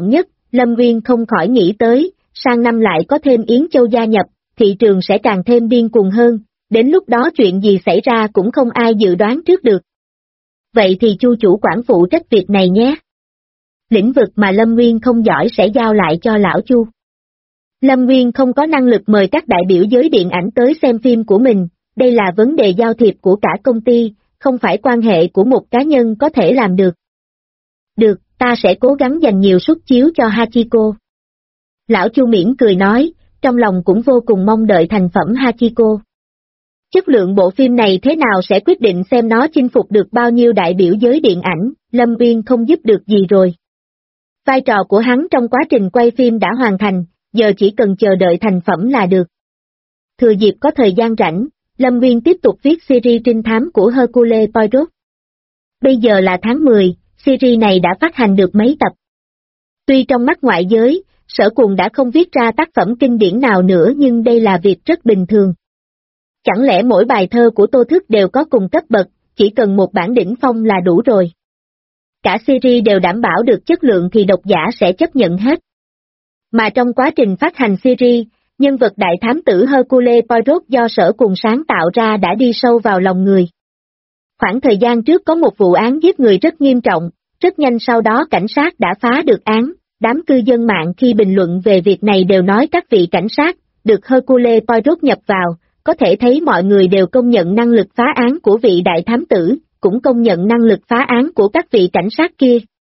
Lâm Nguyên không khỏi nghĩ tới, sang năm lại có thêm Yến Châu gia nhập, thị trường sẽ càng thêm điên cuồng hơn, đến lúc đó chuyện gì xảy ra cũng không ai dự đoán trước được. Vậy thì Chu chủ quản phụ trách việc này nhé. Lĩnh vực mà Lâm Nguyên không giỏi sẽ giao lại cho lão Chu. Lâm Nguyên không có năng lực mời các đại biểu giới điện ảnh tới xem phim của mình, đây là vấn đề giao thiệp của cả công ty, không phải quan hệ của một cá nhân có thể làm được. Được, ta sẽ cố gắng dành nhiều suất chiếu cho Hachiko. Lão Chu mỉm cười nói, trong lòng cũng vô cùng mong đợi thành phẩm Hachiko. Chất lượng bộ phim này thế nào sẽ quyết định xem nó chinh phục được bao nhiêu đại biểu giới điện ảnh, Lâm Nguyên không giúp được gì rồi. Vai trò của hắn trong quá trình quay phim đã hoàn thành, giờ chỉ cần chờ đợi thành phẩm là được. Thừa dịp có thời gian rảnh, Lâm Nguyên tiếp tục viết series trinh thám của Hercule Poirot. Bây giờ là tháng 10, series này đã phát hành được mấy tập. Tuy trong mắt ngoại giới, Sở Cuồng đã không viết ra tác phẩm kinh điển nào nữa nhưng đây là việc rất bình thường. Chẳng lẽ mỗi bài thơ của Tô Thức đều có cùng cấp bậc, chỉ cần một bản đỉnh phong là đủ rồi. Cả series đều đảm bảo được chất lượng thì độc giả sẽ chấp nhận hết. Mà trong quá trình phát hành series, nhân vật đại thám tử Hercule Poirot do Sở Cuồng sáng tạo ra đã đi sâu vào lòng người. Khoảng thời gian trước có một vụ án giết người rất nghiêm trọng, rất nhanh sau đó cảnh sát đã phá được án, đám cư dân mạng khi bình luận về việc này đều nói các vị cảnh sát, được Hercule Poirot nhập vào, có thể thấy mọi người đều công nhận năng lực phá án của vị đại thám tử, cũng công nhận năng lực phá án của các vị cảnh sát kia.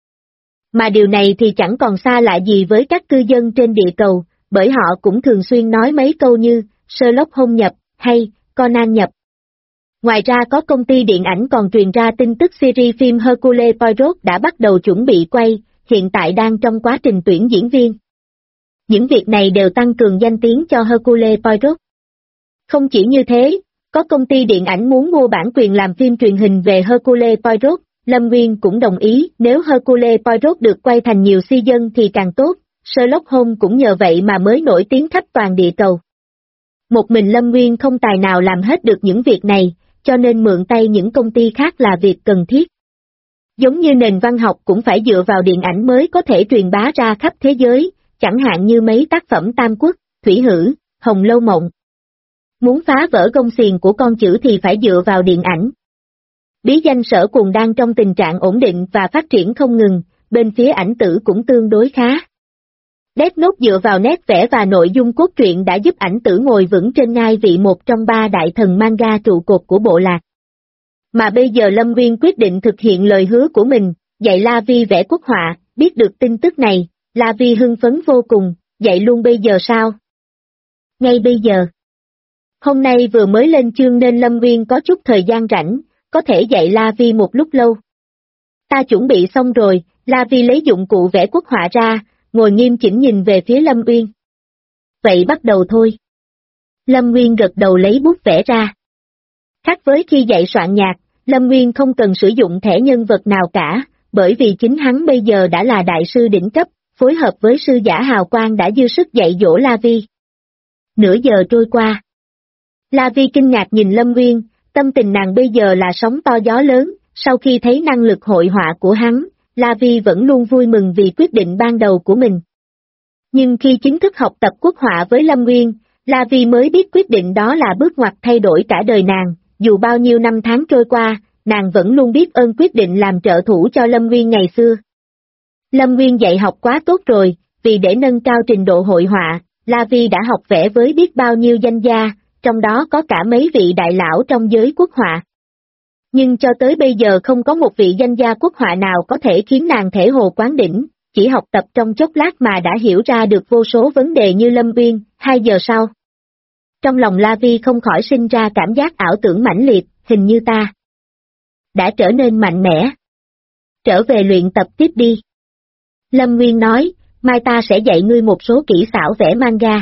Mà điều này thì chẳng còn xa lạ gì với các cư dân trên địa cầu, bởi họ cũng thường xuyên nói mấy câu như, Sherlock Holmes nhập, hay, Conan nhập. Ngoài ra có công ty điện ảnh còn truyền ra tin tức series phim Hercule Poirot đã bắt đầu chuẩn bị quay, hiện tại đang trong quá trình tuyển diễn viên. Những việc này đều tăng cường danh tiếng cho Hercule Poirot. Không chỉ như thế, có công ty điện ảnh muốn mua bản quyền làm phim truyền hình về Hercule Poirot, Lâm Nguyên cũng đồng ý nếu Hercule Poirot được quay thành nhiều season thì càng tốt, Sherlock Holmes cũng nhờ vậy mà mới nổi tiếng khắp toàn địa cầu. Một mình Lâm Nguyên không tài nào làm hết được những việc này, cho nên mượn tay những công ty khác là việc cần thiết. Giống như nền văn học cũng phải dựa vào điện ảnh mới có thể truyền bá ra khắp thế giới, chẳng hạn như mấy tác phẩm Tam Quốc, Thủy Hử, Hồng Lâu Mộng. Muốn phá vỡ gông xiềng của con chữ thì phải dựa vào điện ảnh. Bí danh Sở Cuồng đang trong tình trạng ổn định và phát triển không ngừng, bên phía ảnh tử cũng tương đối khá. Death Note dựa vào nét vẽ và nội dung cốt truyện đã giúp ảnh tử ngồi vững trên ngai vị một trong ba đại thần manga trụ cột của bộ lạc. Mà bây giờ Lâm Nguyên quyết định thực hiện lời hứa của mình, dạy La Vi vẽ quốc họa, biết được tin tức này, La Vi hưng phấn vô cùng, dạy luôn bây giờ sao? Ngay bây giờ. Hôm nay vừa mới lên chương nên Lâm Nguyên có chút thời gian rảnh, có thể dạy La Vi một lúc lâu. Ta chuẩn bị xong rồi, La Vi lấy dụng cụ vẽ quốc họa ra, ngồi nghiêm chỉnh nhìn về phía Lâm Nguyên. Vậy bắt đầu thôi. Lâm Nguyên gật đầu lấy bút vẽ ra. Khác với khi dạy soạn nhạc, Lâm Nguyên không cần sử dụng thẻ nhân vật nào cả, bởi vì chính hắn bây giờ đã là đại sư đỉnh cấp, phối hợp với sư giả hào quang đã dư sức dạy dỗ La Vi. Nửa giờ trôi qua. La Vi kinh ngạc nhìn Lâm Nguyên, tâm tình nàng bây giờ là sóng to gió lớn, sau khi thấy năng lực hội họa của hắn, La Vi vẫn luôn vui mừng vì quyết định ban đầu của mình. Nhưng khi chính thức học tập quốc họa với Lâm Nguyên, La Vi mới biết quyết định đó là bước ngoặt thay đổi cả đời nàng, dù bao nhiêu năm tháng trôi qua, nàng vẫn luôn biết ơn quyết định làm trợ thủ cho Lâm Nguyên ngày xưa. Lâm Nguyên dạy học quá tốt rồi, vì để nâng cao trình độ hội họa, La Vi đã học vẽ với biết bao nhiêu danh gia, trong đó có cả mấy vị đại lão trong giới quốc họa. Nhưng cho tới bây giờ không có một vị danh gia quốc họa nào có thể khiến nàng thể hồ quán đỉnh, chỉ học tập trong chốc lát mà đã hiểu ra được vô số vấn đề như Lâm Nguyên. 2 giờ sau. Trong lòng La Vi không khỏi sinh ra cảm giác ảo tưởng mãnh liệt, hình như ta đã trở nên mạnh mẽ. Trở về luyện tập tiếp đi. Lâm Nguyên nói, mai ta sẽ dạy ngươi một số kỹ xảo vẽ manga.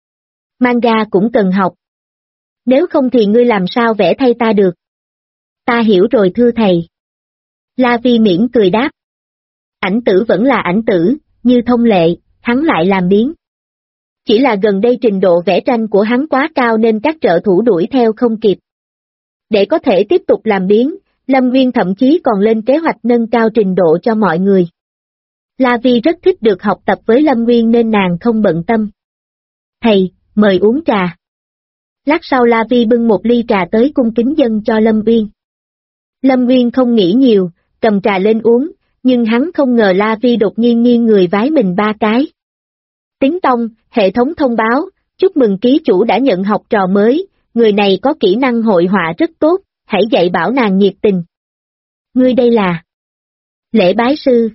Manga cũng cần học. Nếu không thì ngươi làm sao vẽ thay ta được. Ta hiểu rồi thưa thầy. La Vi mỉm cười đáp. Ảnh tử vẫn là ảnh tử, như thông lệ, hắn lại làm biếng. Chỉ là gần đây trình độ vẽ tranh của hắn quá cao nên các trợ thủ đuổi theo không kịp. Để có thể tiếp tục làm biếng, Lâm Nguyên thậm chí còn lên kế hoạch nâng cao trình độ cho mọi người. La Vi rất thích được học tập với Lâm Nguyên nên nàng không bận tâm. Thầy, mời uống trà. Lát sau La Vi bưng một ly trà tới cung kính dâng cho Lâm Nguyên. Lâm Nguyên không nghĩ nhiều, cầm trà lên uống, nhưng hắn không ngờ La Vi đột nhiên nghiêng người vái mình 3 cái. Tiếng tông, hệ thống thông báo, chúc mừng ký chủ đã nhận học trò mới, người này có kỹ năng hội họa rất tốt, hãy dạy bảo nàng nhiệt tình. Ngươi đây là lễ bái sư.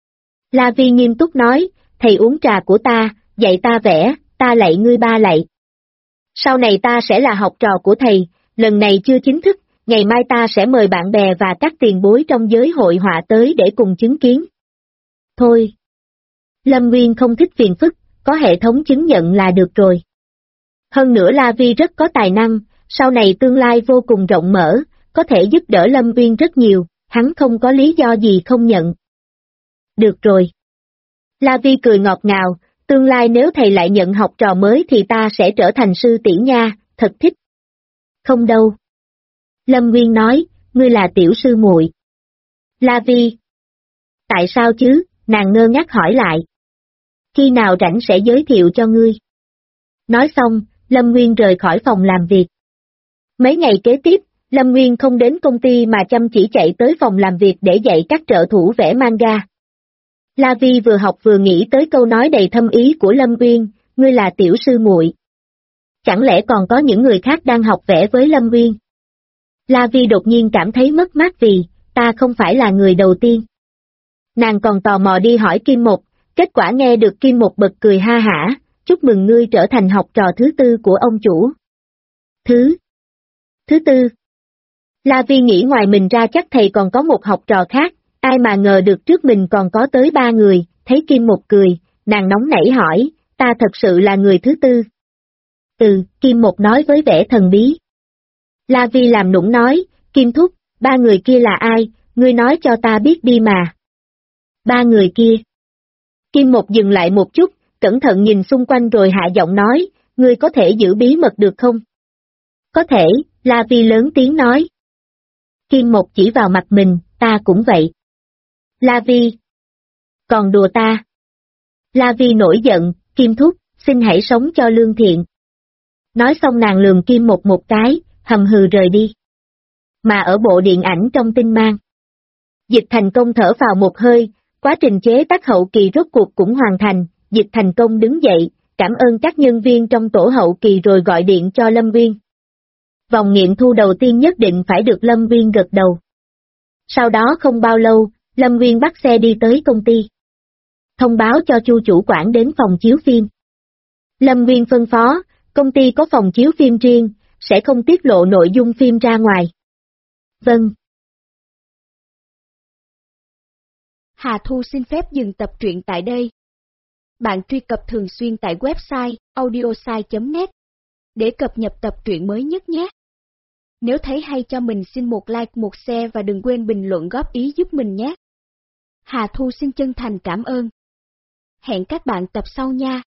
La Vi nghiêm túc nói, thầy uống trà của ta, dạy ta vẽ, ta lạy ngươi 3 lạy. Sau này ta sẽ là học trò của thầy, lần này chưa chính thức, ngày mai ta sẽ mời bạn bè và các tiền bối trong giới hội họa tới để cùng chứng kiến. Thôi. Lâm Nguyên không thích phiền phức, có hệ thống chứng nhận là được rồi. Hơn nữa La Vi rất có tài năng, sau này tương lai vô cùng rộng mở, có thể giúp đỡ Lâm Nguyên rất nhiều, hắn không có lý do gì không nhận. Được rồi. La Vi cười ngọt ngào, tương lai nếu thầy lại nhận học trò mới thì ta sẽ trở thành sư tỷ nha, thật thích. Không đâu. Lâm Nguyên nói, ngươi là tiểu sư muội. La Vi. Tại sao chứ, nàng ngơ ngác hỏi lại. Khi nào rảnh sẽ giới thiệu cho ngươi. Nói xong, Lâm Nguyên rời khỏi phòng làm việc. Mấy ngày kế tiếp, Lâm Nguyên không đến công ty mà chăm chỉ chạy tới phòng làm việc để dạy các trợ thủ vẽ manga. La Vi vừa học vừa nghĩ tới câu nói đầy thâm ý của Lâm Nguyên, ngươi là tiểu sư muội. Chẳng lẽ còn có những người khác đang học vẽ với Lâm Nguyên? La Vi đột nhiên cảm thấy mất mát vì, ta không phải là người đầu tiên. Nàng còn tò mò đi hỏi Kim Một, kết quả nghe được Kim Một bật cười ha hả, chúc mừng ngươi trở thành học trò thứ 4 của ông chủ. Thứ 4. La Vi nghĩ ngoài mình ra chắc thầy còn có một học trò khác, ai mà ngờ được trước mình còn có tới 3 người, thấy Kim Một cười, nàng nóng nảy hỏi, ta thật sự là người thứ 4. Kim Một nói với vẻ thần bí. La Vi làm nũng nói, Kim Thúc, 3 người kia là ai, ngươi nói cho ta biết đi mà. 3 người kia. Kim Một dừng lại một chút, cẩn thận nhìn xung quanh rồi hạ giọng nói, ngươi có thể giữ bí mật được không? Có thể, La Vi lớn tiếng nói. Kim Một chỉ vào mặt mình, ta cũng vậy. La Vi. Còn đùa ta. La Vi nổi giận, Kim Thúc, xin hãy sống cho lương thiện. Nói xong nàng lườm Kim Một một cái, hầm hừ rời đi. Mà ở bộ điện ảnh trong Tinh Mang. Dịch Thành Công thở vào một hơi, quá trình chế tác hậu kỳ rốt cuộc cũng hoàn thành, Dịch Thành Công đứng dậy, cảm ơn các nhân viên trong tổ hậu kỳ rồi gọi điện cho Lâm Nguyên. Vòng nghiệm thu đầu tiên nhất định phải được Lâm Nguyên gật đầu. Sau đó không bao lâu, Lâm Nguyên bắt xe đi tới công ty. Thông báo cho Chu chủ quản đến phòng chiếu phim. Lâm Nguyên phân phó, công ty có phòng chiếu phim riêng, sẽ không tiết lộ nội dung phim ra ngoài. Vâng. Hà Thu xin phép dừng tập truyện tại đây. Bạn truy cập thường xuyên tại website audiosai.net để cập nhật tập truyện mới nhất nhé. Nếu thấy hay cho mình xin một like, một share và đừng quên bình luận góp ý giúp mình nhé. Hà Thu xin chân thành cảm ơn. Hẹn các bạn tập sau nha.